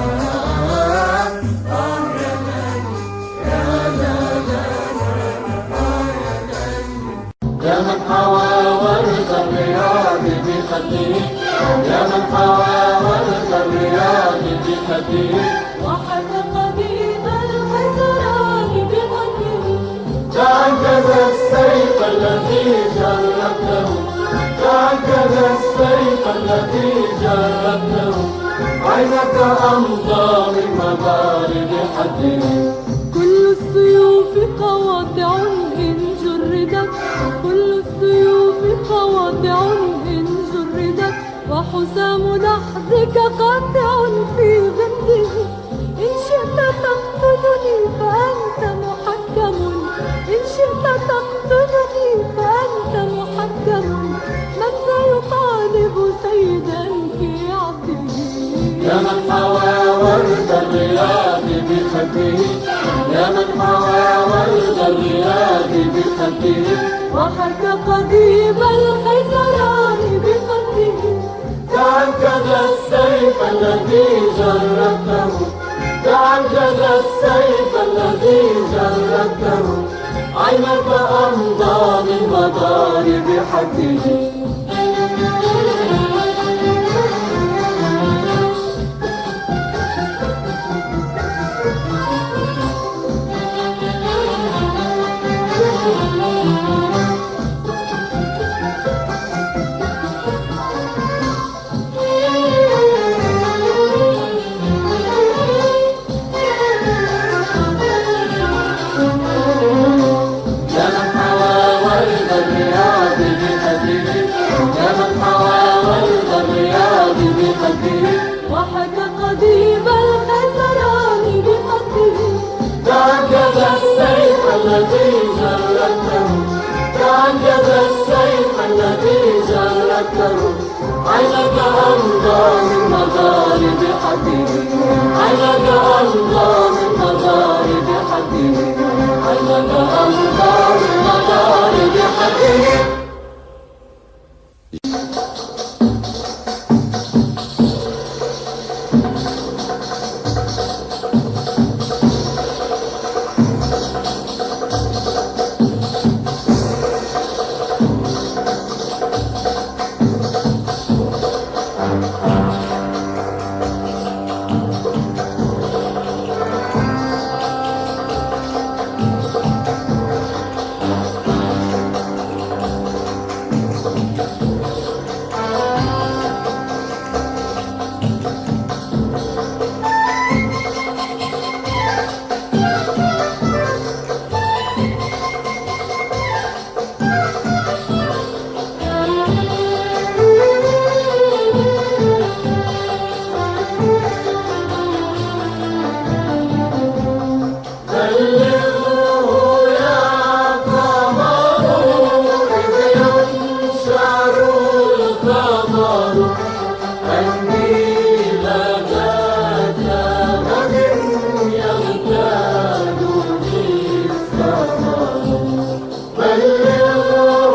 آه يا لن يا للا آه يا لن يا من حوى ورد الرياض بخده يا من حوى ورد الرياض بخده وحد قديم الحزران بقلبه تعجز السيف الذي جربته تعجز السيف الذي جربته عينك أمضى من مضارب حده كل السيوف قواطع إن جردت كل السيوف قواطع إن جردت وحسام لحظك قاطع في غمده إن شئت تقتلني فأنت محكم إن شئت تقتلني فأنت محكم من ذا يطالب سيدا في عبده يا من حوى ورد الرياض بخده يا من حوى ورد الرياض بخده وحك قديم الحزران بقلبه تعجز السيف الذي جربته تعجز السيف الذي جربته عينك أمضى من مضارب حده تعجب السيف الذي جرته عينك أمضى من مغارب حديد عينك أمضى من مغارب حديد عينك أمضى من مغارب حديد. بلغوا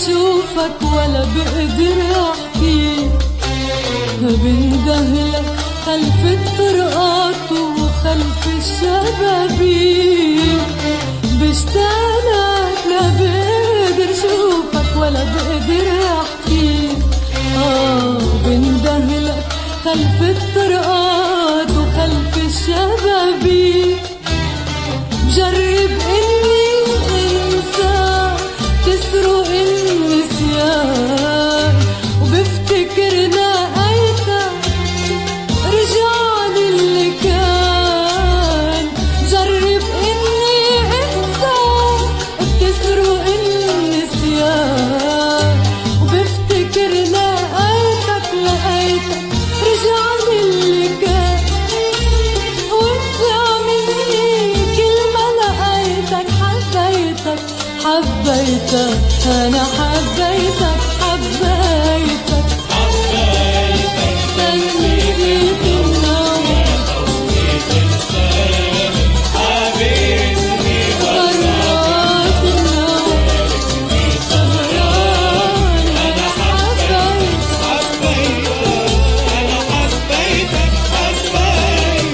شوفك ولا بقدر احكيك، بندهلك خلف الطرقات وخلف الشبابيك، بشتاقلك لا بقدر شوفك ولا بقدر احكيك. اه بندهلك خلف الطرقات وخلف الشبابيك، بجرب اني انسى تسرق النسيان، وبفتكر لقيتك رجعني اللي كان. جرب اني انسى بتسرق النسيان، وبفتكر لقيتك لقيتك رجعني اللي كان. وانت مني كل ما لقيتك حبيتك حبيتك انا حبيتك حبيتك حبيتك تنسيت النوم حبيتني برات النوم سهران انا حبيتك حبيتك أنا حبيتك حبيتك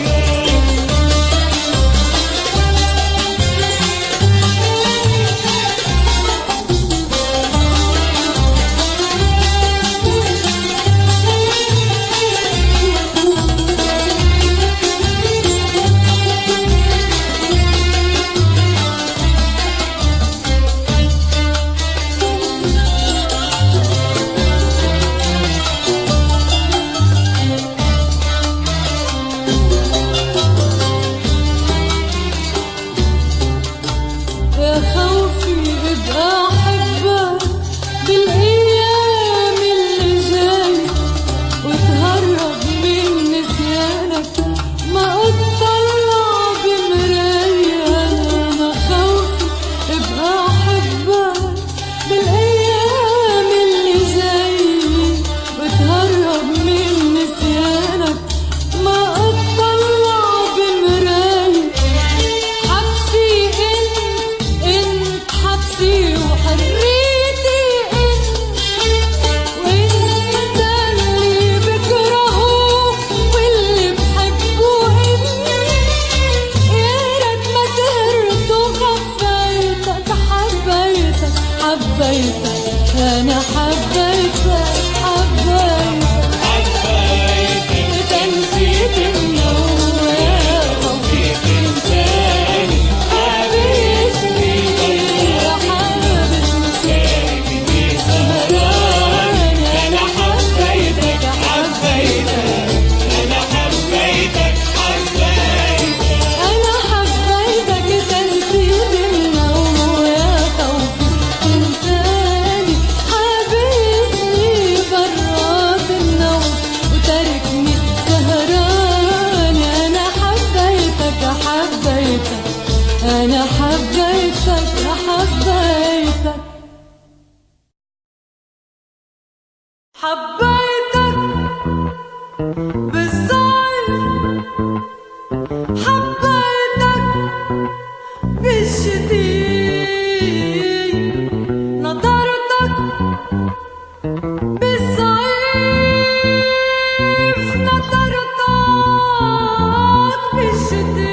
يا خوفي ابقى احبك بالايام اللي جاي، وتهرب من نسيانك ما اطلع بمراية. انا خوفي ابقى احبك بالايام اللي جاي، وتهرب من نسيانك ما اطلع بمراية. حبسي انت انت حبسي وحريتي انت، وانت اللي بكرهه واللي بحبه انت. يا ريت ما سهرت وخفيتك حبيتك حبيتك انا حبيتك حبيتك تنسيت النوم يا خوفي تنساني حبيتني يا حبيبتي سهران انا حبيتك حبيتك أنا حبيتك حبيتك انا حبيتك تنسيت النوم يا خوفي تنساني. حبيتني برات النوم وتركني سهران انا حبيتك حبيتك انا حبيتك حبيتك حبيتك بالزعل، حبيتك بالشتي، نظرتك بالصيف، نظرتك بالشتي.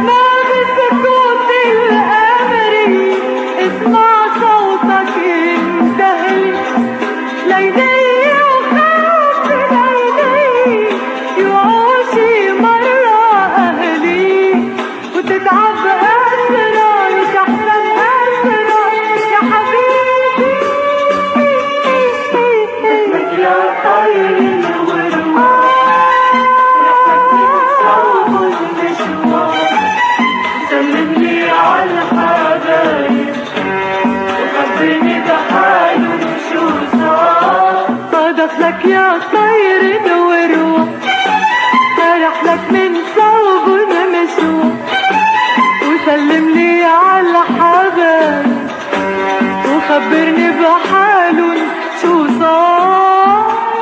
ما بسكوت الأمري اسمع صوتك يندهلي ليلي وخاف ليلي يعوشي مرة أهلي وتتعب أسرى تحرم أسرى يا حبيبي اسمك يا خير الورود صوب المشوار سلم لي على الحبايب وخبرني بحاله شو صار صادف لك يا طير وروح فرح لك من صوب المشوار وسلم لي على حبايب وخبرني بحاله شو صار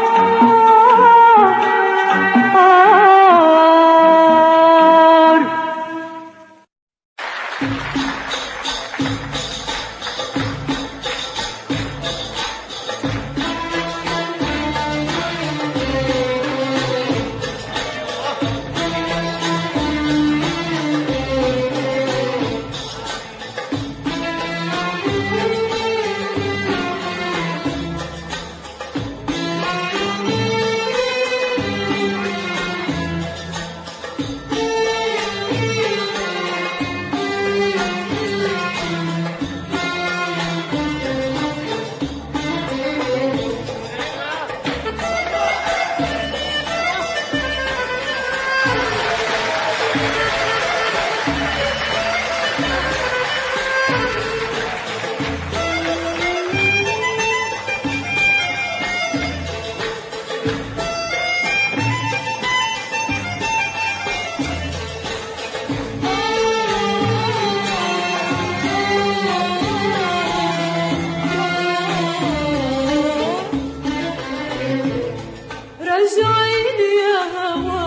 راجعين يا هوا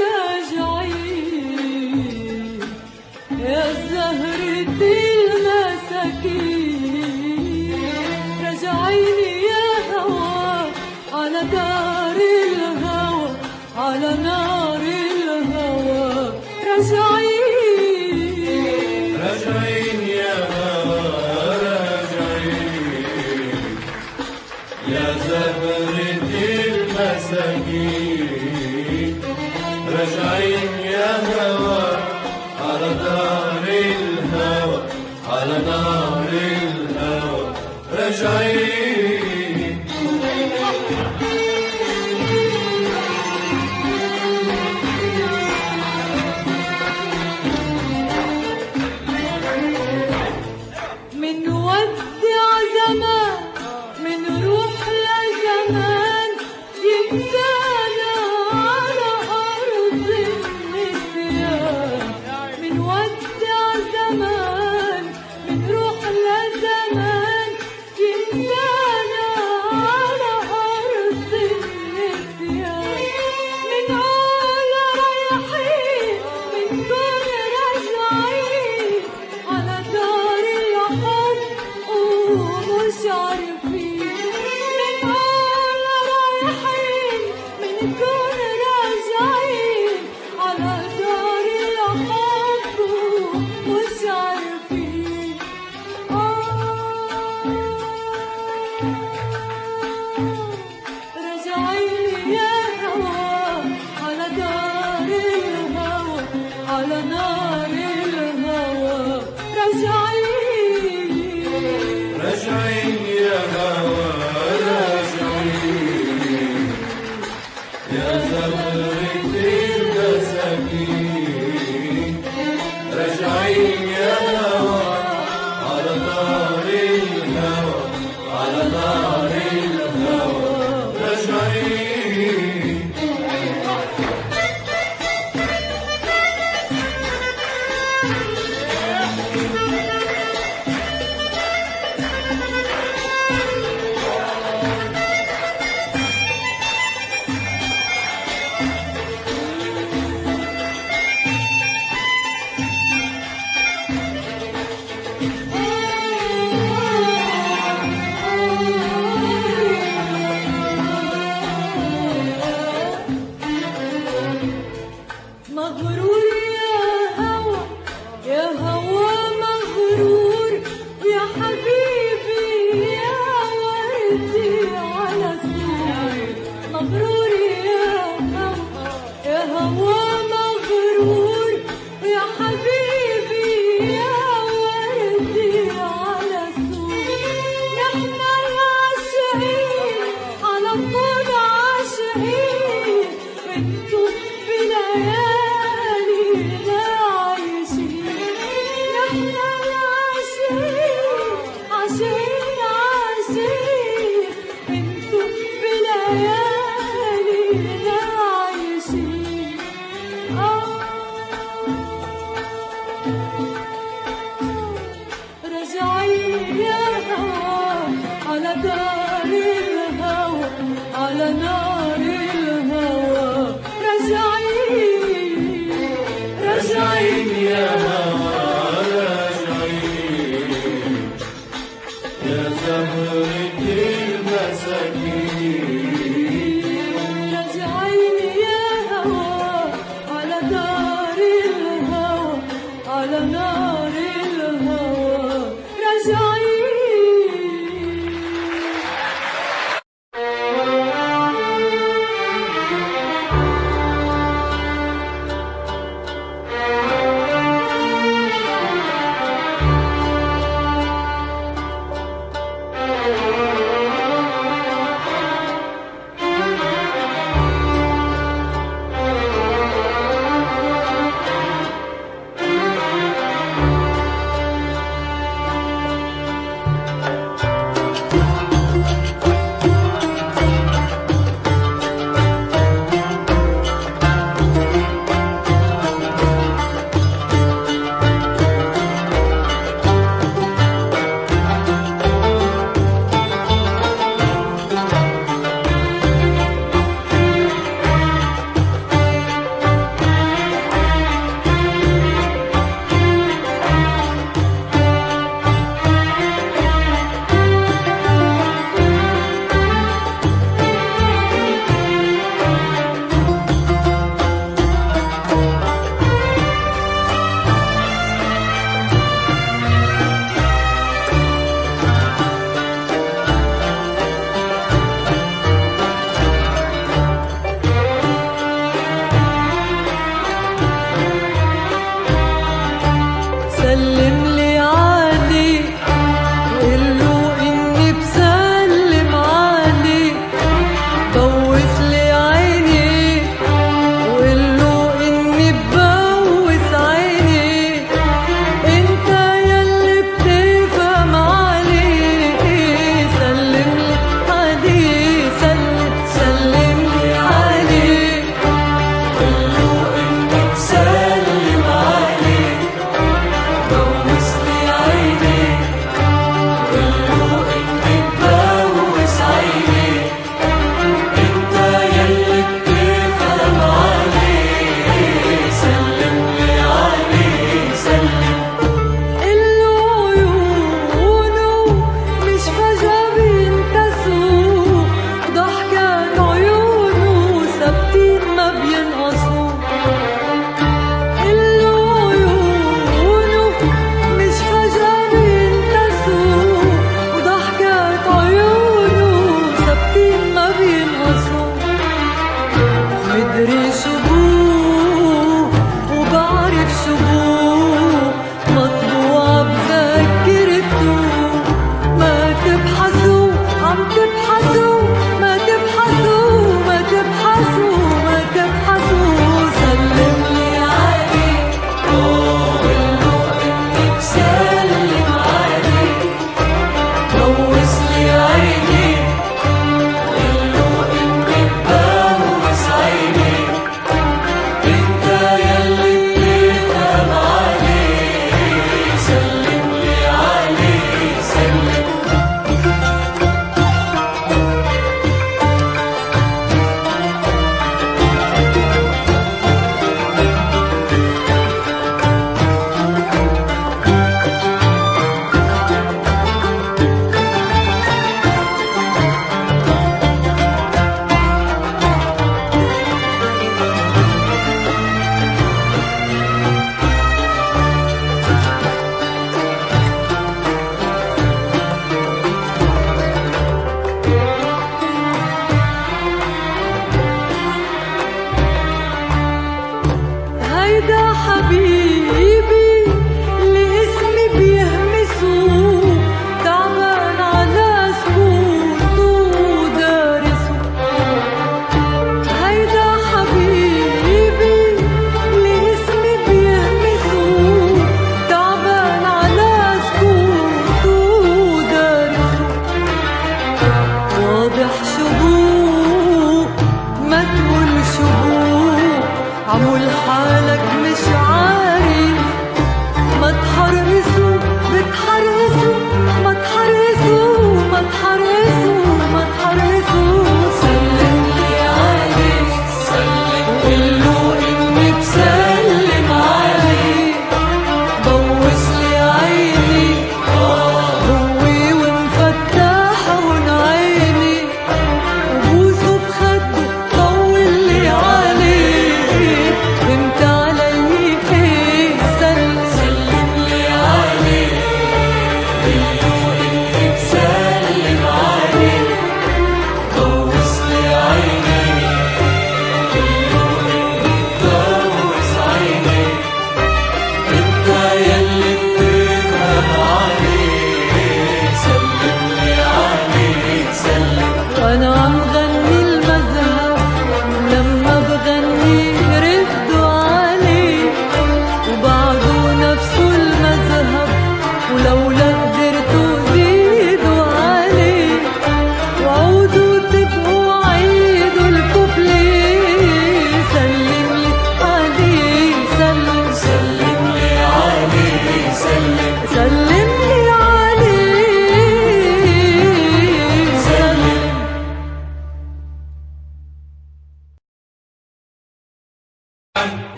راجعين يا زهرة المساكين راجعين يا هوا على دار الهوى على نار الهوى راجعين راجعين يا هوا راجعين يا زهرة المساكين راجعين يا هوا على دار الهوى على نار الهوى راجعين من ودع زمان من روح لزمان ينسانا على أرض النسيان من ودع زمان من روح لزمان ينسانا على أرض النسيان من قول رايحين من كون راجعين على دار الحب ومش عارفين من قول رايحين من كون راجعين على دار الحب ومش عارفين راجعين يا هوا على دار الهوى على نار الهوى راجعين راجعين يا هوا راجعين يا زهرة المساكين راجعين يا هوا على نار الهوى على نار الهوى راجعين يا هوا على دار الهوى على نار الهوى راجعين راجعين يا هوا راجعين يا زهرة المساكين راجعين يا هوا على دار الهوى على نار الهوى راجعين سلم لي علي وقول له اني بسلم علي بوس لي عيني وقول له اني ببوس عيني انت يلي بتفهم علي سلم لي علي سلم سلم لي علي قول له اني بسلم عليك بوس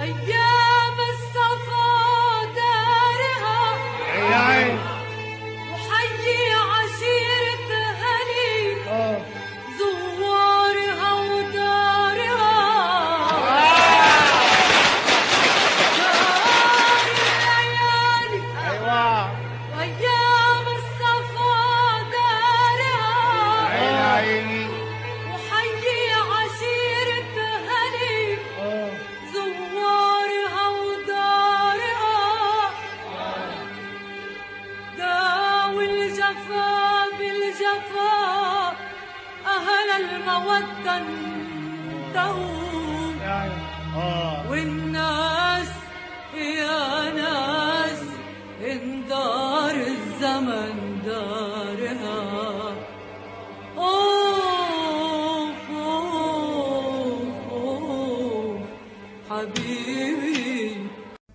أيام الصفا دارها يا عين وحيي عشيرة هني زوارها ودارها دار الليالي ايوه وأيام الصفا دارها يا عيني وحيي عشيرة هني اه زوارها ودارها داوي الجفا بالجفا أهل المودة انتهوا يا عيني اه والناس يا ناس اندار الزمن دارها أوف أوف أوف حبيبي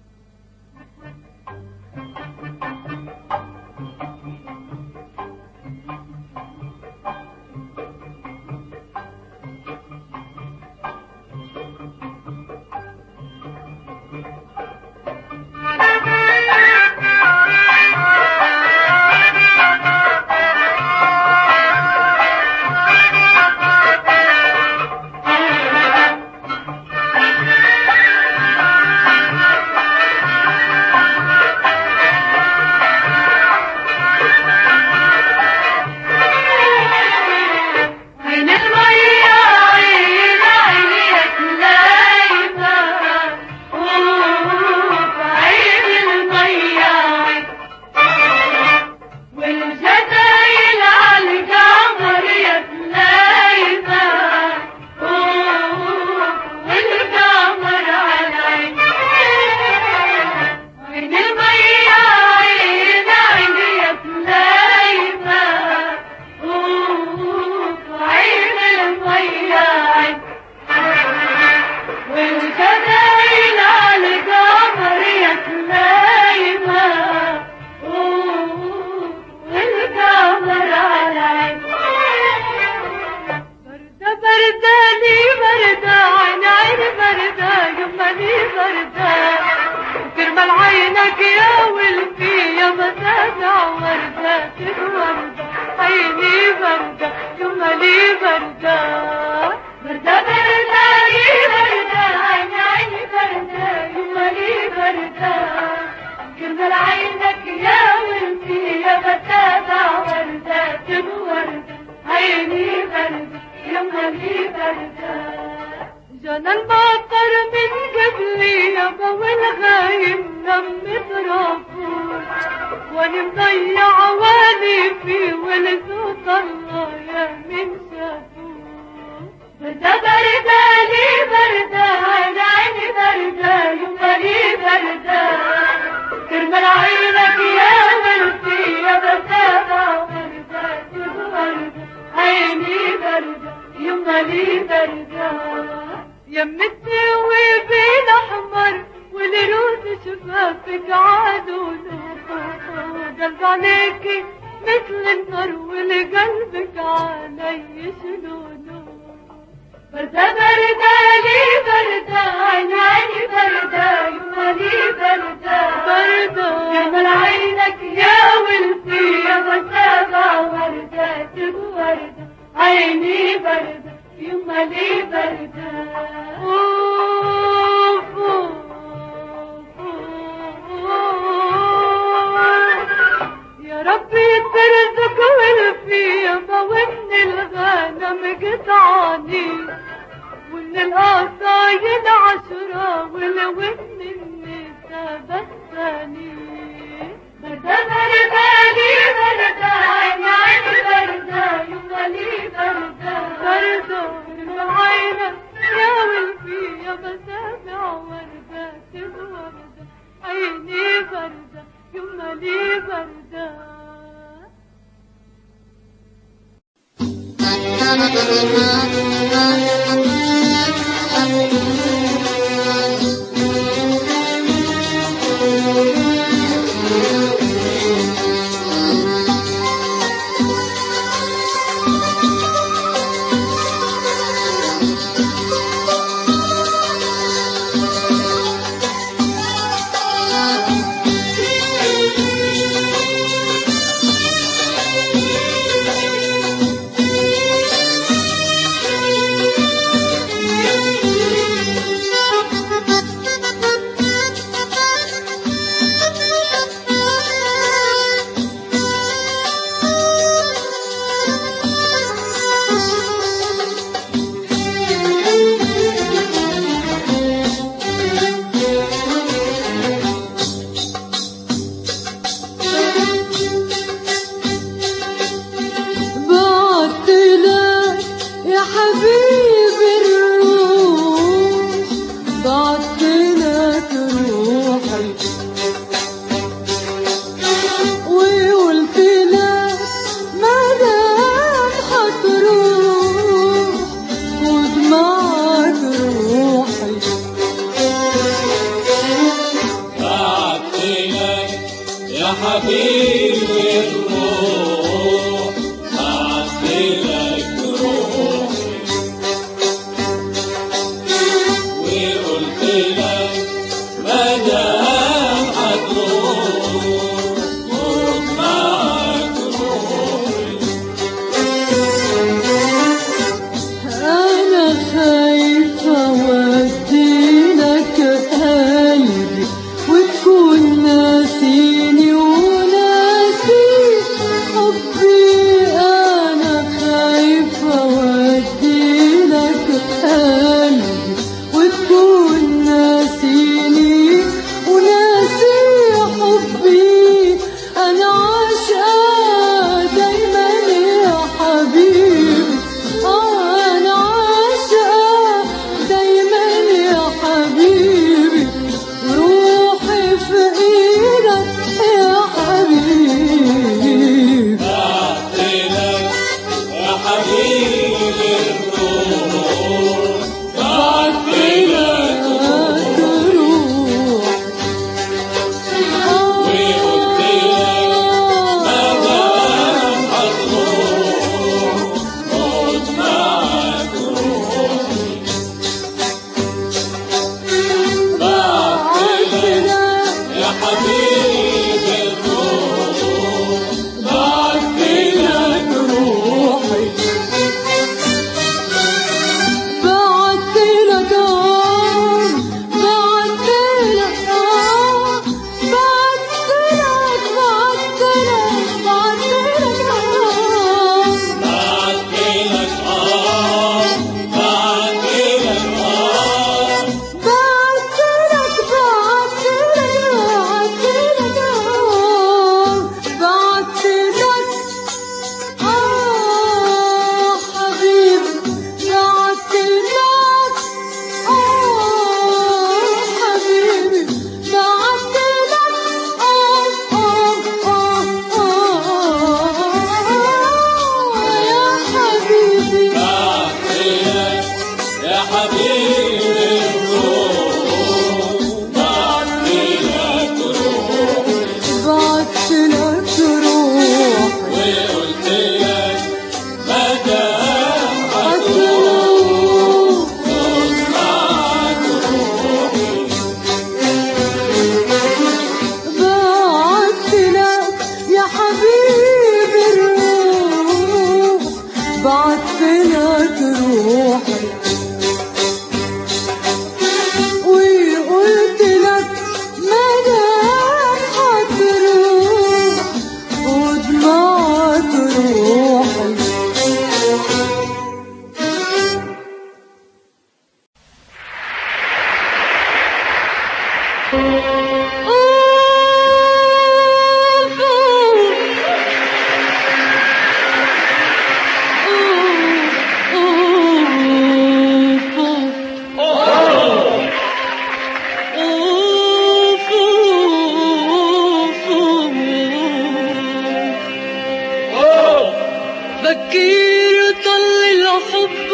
عين المية عين عينيك لايفة أوف عين المية والجدايل عالقمر يتلايفة أوف والقمر عالعين عين المية عين عينيك لايفة أوف عين المية والجدايل عالقمر يتلايفة أوف والقمر عالعين بردة بردة لي بردة عين عين بردة يما لي بردة كرمال عينك يا ولفي يا متابع وردة وردة عيني بردة يما لي بردة بردة بردة لي بردة عين عيني بردة يما لي بردة كرمال عينك يا ولفي يا متابع وردة وردة عيني بردة يما لي بردة جانا المطر من قبلي يابا والغايم نم مترافور وانا مضيع والي فيه ولزوط الله يا من شافوه بردة بردة لي بردة عين عيني بردة يما لي بردة كرمال عينك يا ولدي يا بتابع وردة وردة عيني بردة يما لي بردة يمتي وبين احمر والرود شفافك عادونه قلب عليكي مثل النار والقلبك علي شلونه بردة بردة لي بردة عين عيني بردة يما لي بردة بردة جمال عينك يا ولدي يا بتابع وردة وردة عيني بردة يما لي بردة أوف أوف أوف يا ربي ترزق ولفي يابا ومن الغنم قطعاني ومن القصايد عشرة ولون النساء بساني بردة بردة لي بردة عين عيني بردة يما لي بردة بردة من عينك يا ولفي يا مسامع وردة وردة عيني بردة يما لي بردة حبيب الروح بعتلك روحي وقلت لك مدام هتروح خد معاك روحي. أنا خايفة أوديلك قلبي وتكون ناسيني وناسي حبي. أنا خايفة أوديلك قلبي وتكون ناسيني وناسي حبي. أنا عاشقة دايما يا حبيبي، أنا عاشقة دايما يا حبيبي، روحي في إيدك يا حبيبي. بعتلك يا حبيب الروح بعتلك تروح وقلت لك مدام هتروح خد معاك روحي. بعتلك يا حبيب الروح بعتلك روحي بعتلك آه بعتلك آه بعتلك بعتلك بعتلك آه بعتلك آه بعتلك آه بعتلك بعتلك بعتلك آه بعتلك آه حبيبي بعتلك آه حبيبي بعتلك آه آه آه آه يا حبيبي. بعتلك يا حبيب الروح بعتلك روحي بعتلك روحي وقلت لك مدام هتروح هتروح خد معاك روحي. بعتلك يا حبيبي الروح بعتلك روحي وقلت لك مدام هتروح خد معاك روحي. بكير طل الحب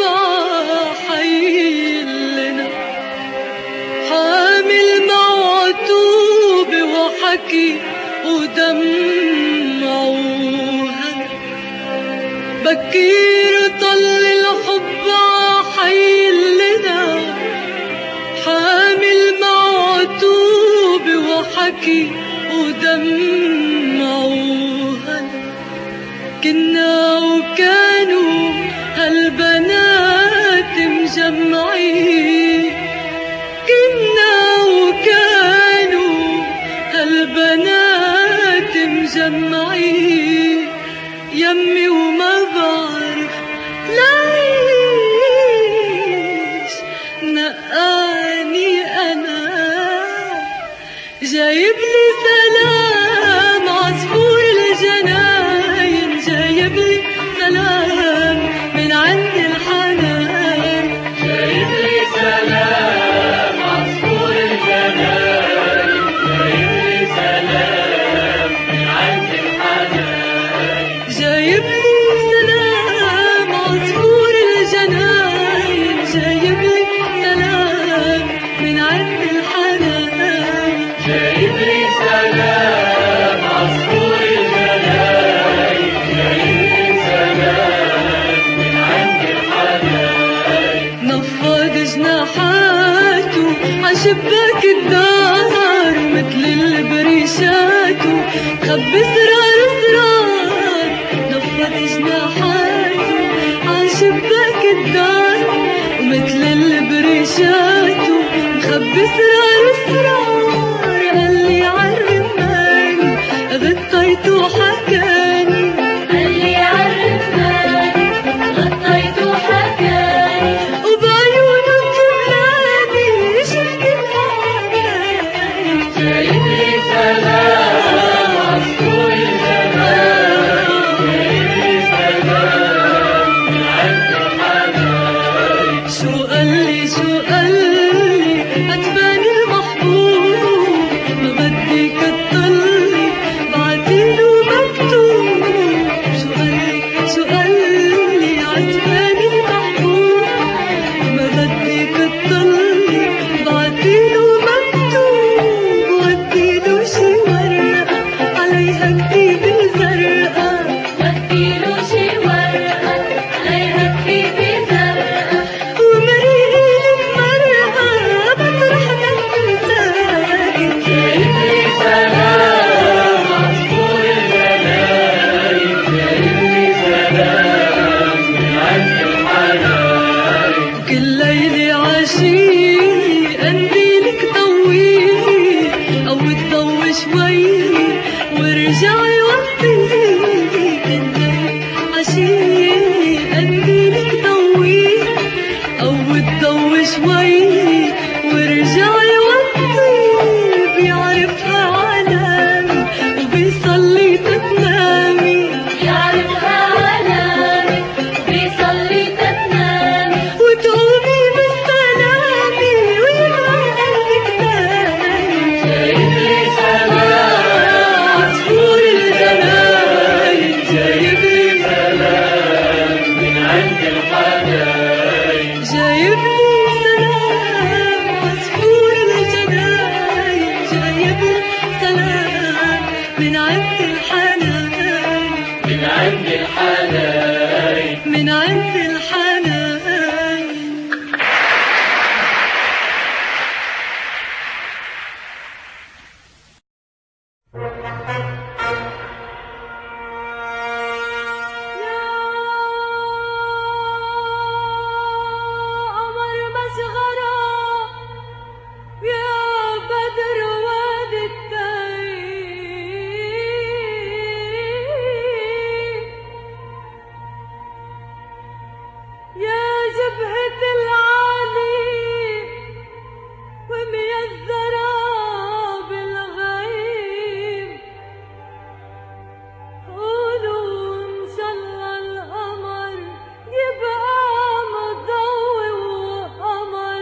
حيلنا حامل معتوب وحكي ودمع وهنا. بكير طل الحب حيلنا حامل معتوب وحكي ودمع وهنا. كنا وكانوا هالبنات مجمعين، كنا وكانوا هالبنات مجمعين يمي وما بعرف ليش نقاني أنا. جايب لي سلام عصفور الجناين، جايب لي سلام من عند الحنان. جايب لي سلام عصفور الجناين، جايب لي سلام من عند الحنان. جايب لي سلام عصفور الجناين، جايب لي سلام من عند الحنان. جايب لي سلام عصفور شباك الدار مثل البريشات خبي اسرار اسرار نفض جناحاته عن شباك الدار مثل البريشات مخبي اسرار اسرار قال لي عالرماني غطيته وحكاني قال لي عالرماني غطيته وحكاني وبعيونه كملاني شفت الحكاية جايب لي سلام عصفور الجمال جايب لي سلام من عند الحبايب شو قالي شو قالي أتباني المحبوب ما بدي كتطلي بعتيله مكتوب شو قالي شو قالي عتباني المحبوب ما بدي كتطلي بعتيله مكتوب وديله شي ورقة عليها كتيب زرقاء وديله شي ورقة عليها كتيب زرقاء ومريلي المرقة بطرح ما تنساكي جايب لي سلام عصفور الجمال جايب لي سلام من عند الحبايب كل ليلة عشية قنديلك ضويلي أو تضوي شوي وارجعي وطيلي كل ليلة عشية قنديلك ضويلي أو تضوي شوي وارجعي وطيلي بيعرفها علامي وبيصلي تتنامي يعرفها علامي بيصلي تتنامي وتقومي بالسلامة ويبقى قلبك تاني جايب لي سلام عصفور الجناين جايب لي سلام من عند الحبايب جايب لي سلام عصفور الجناين جايب لي سلام من عند الحنان من عند الحبايب من عند الحنان قمر مسغرة يا بدر وادي التايه يا جبهة العالي وميزرة بالغيم قولوا إن شاء الله القمر يبقى مضوي وقمر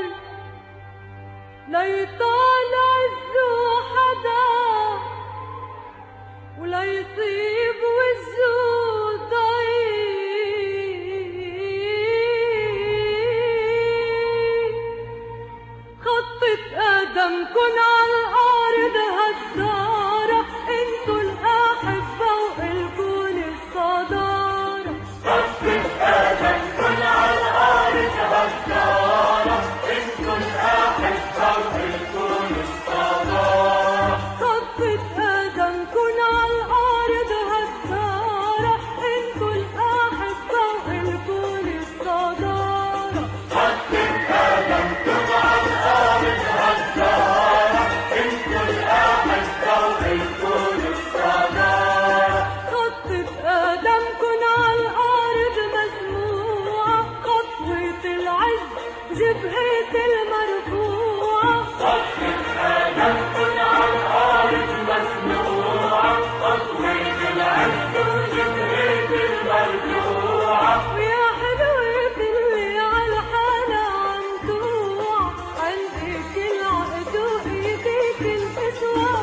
ليطالع الزو حدا ولا يصيب وجهه ضيق خطة قدمكن عالأرض هالدارة انتو الأحبة وإلكن الصدارة خطة قدمكن عالأرض هالدارة انتو الأحبة وإلكن الصدارة خطة قدمكن عالأرض مسموعة خطوة العز جبهة المرفوعة ويا حلوة اللي عالحالة عنتوع عندك العقد وإيديك الفتوى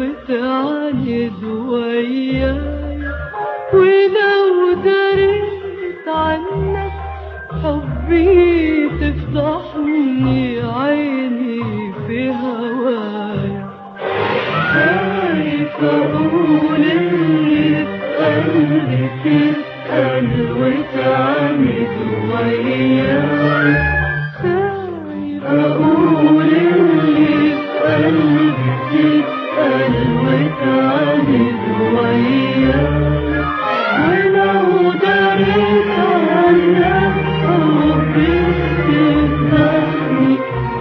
وتعاند وياي، ولو دريت عنك حبي تفضحني عيني في هوايا. خايف اقول اللي في قلبي تسأل وتعاند وياي، خايف اقول اللي في قلبي تسأل وتعاند وياي، ولو دريت عنك حبي تفضحني.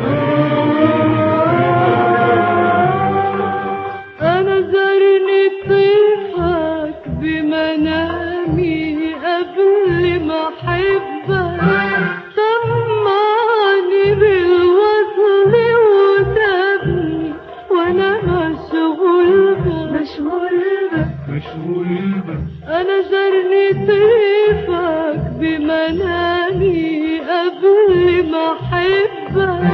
أنا زارني طيفك بمنامي قبل ما أحبك، سمعني بالوصل وسابني وأنا مشغول بك مشغول بك مشغول بك. أنا زارني طيفك بمنامي قبل ما أحبك،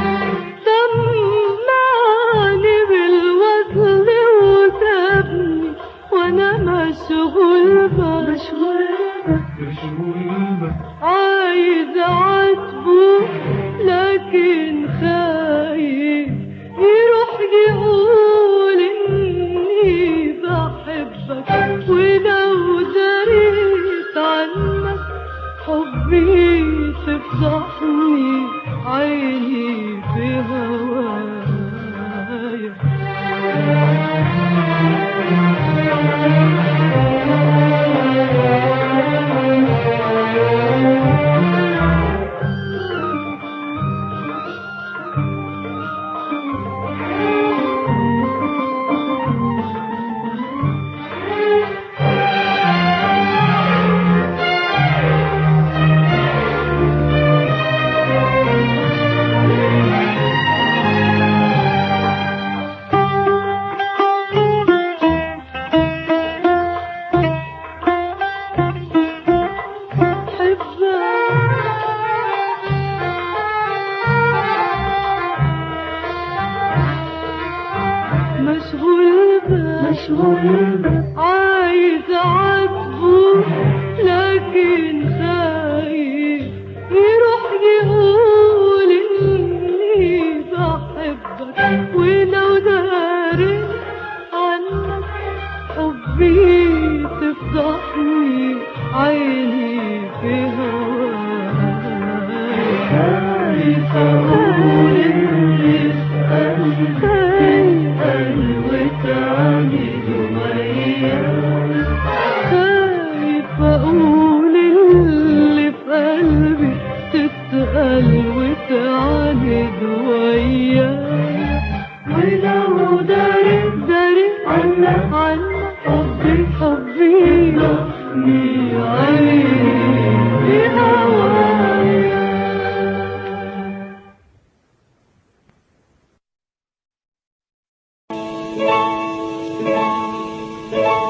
سمعني بالوصل وسابني وأنا مشغول بك مشغول بك مشغول بك. عايز أعاتبه لكن خايف يروح يقول إني بحبك، ولو دريت عنك حبي تفضحني عيني في هوايا. مشغول بك مشغول بك. عايز أعاتبه لكن خايف يروح يقول إني بحبك، ولو دارت عنك حبي تفضحني عيني في هوايا. خايف أقول اللي في قلبي وتعاند وياي، خايف اقول اللي في قلبي تسأل وتعاند وياي، ولو دريت دريت عنك عنك حبي حبي تفضحني عيني في هوايا.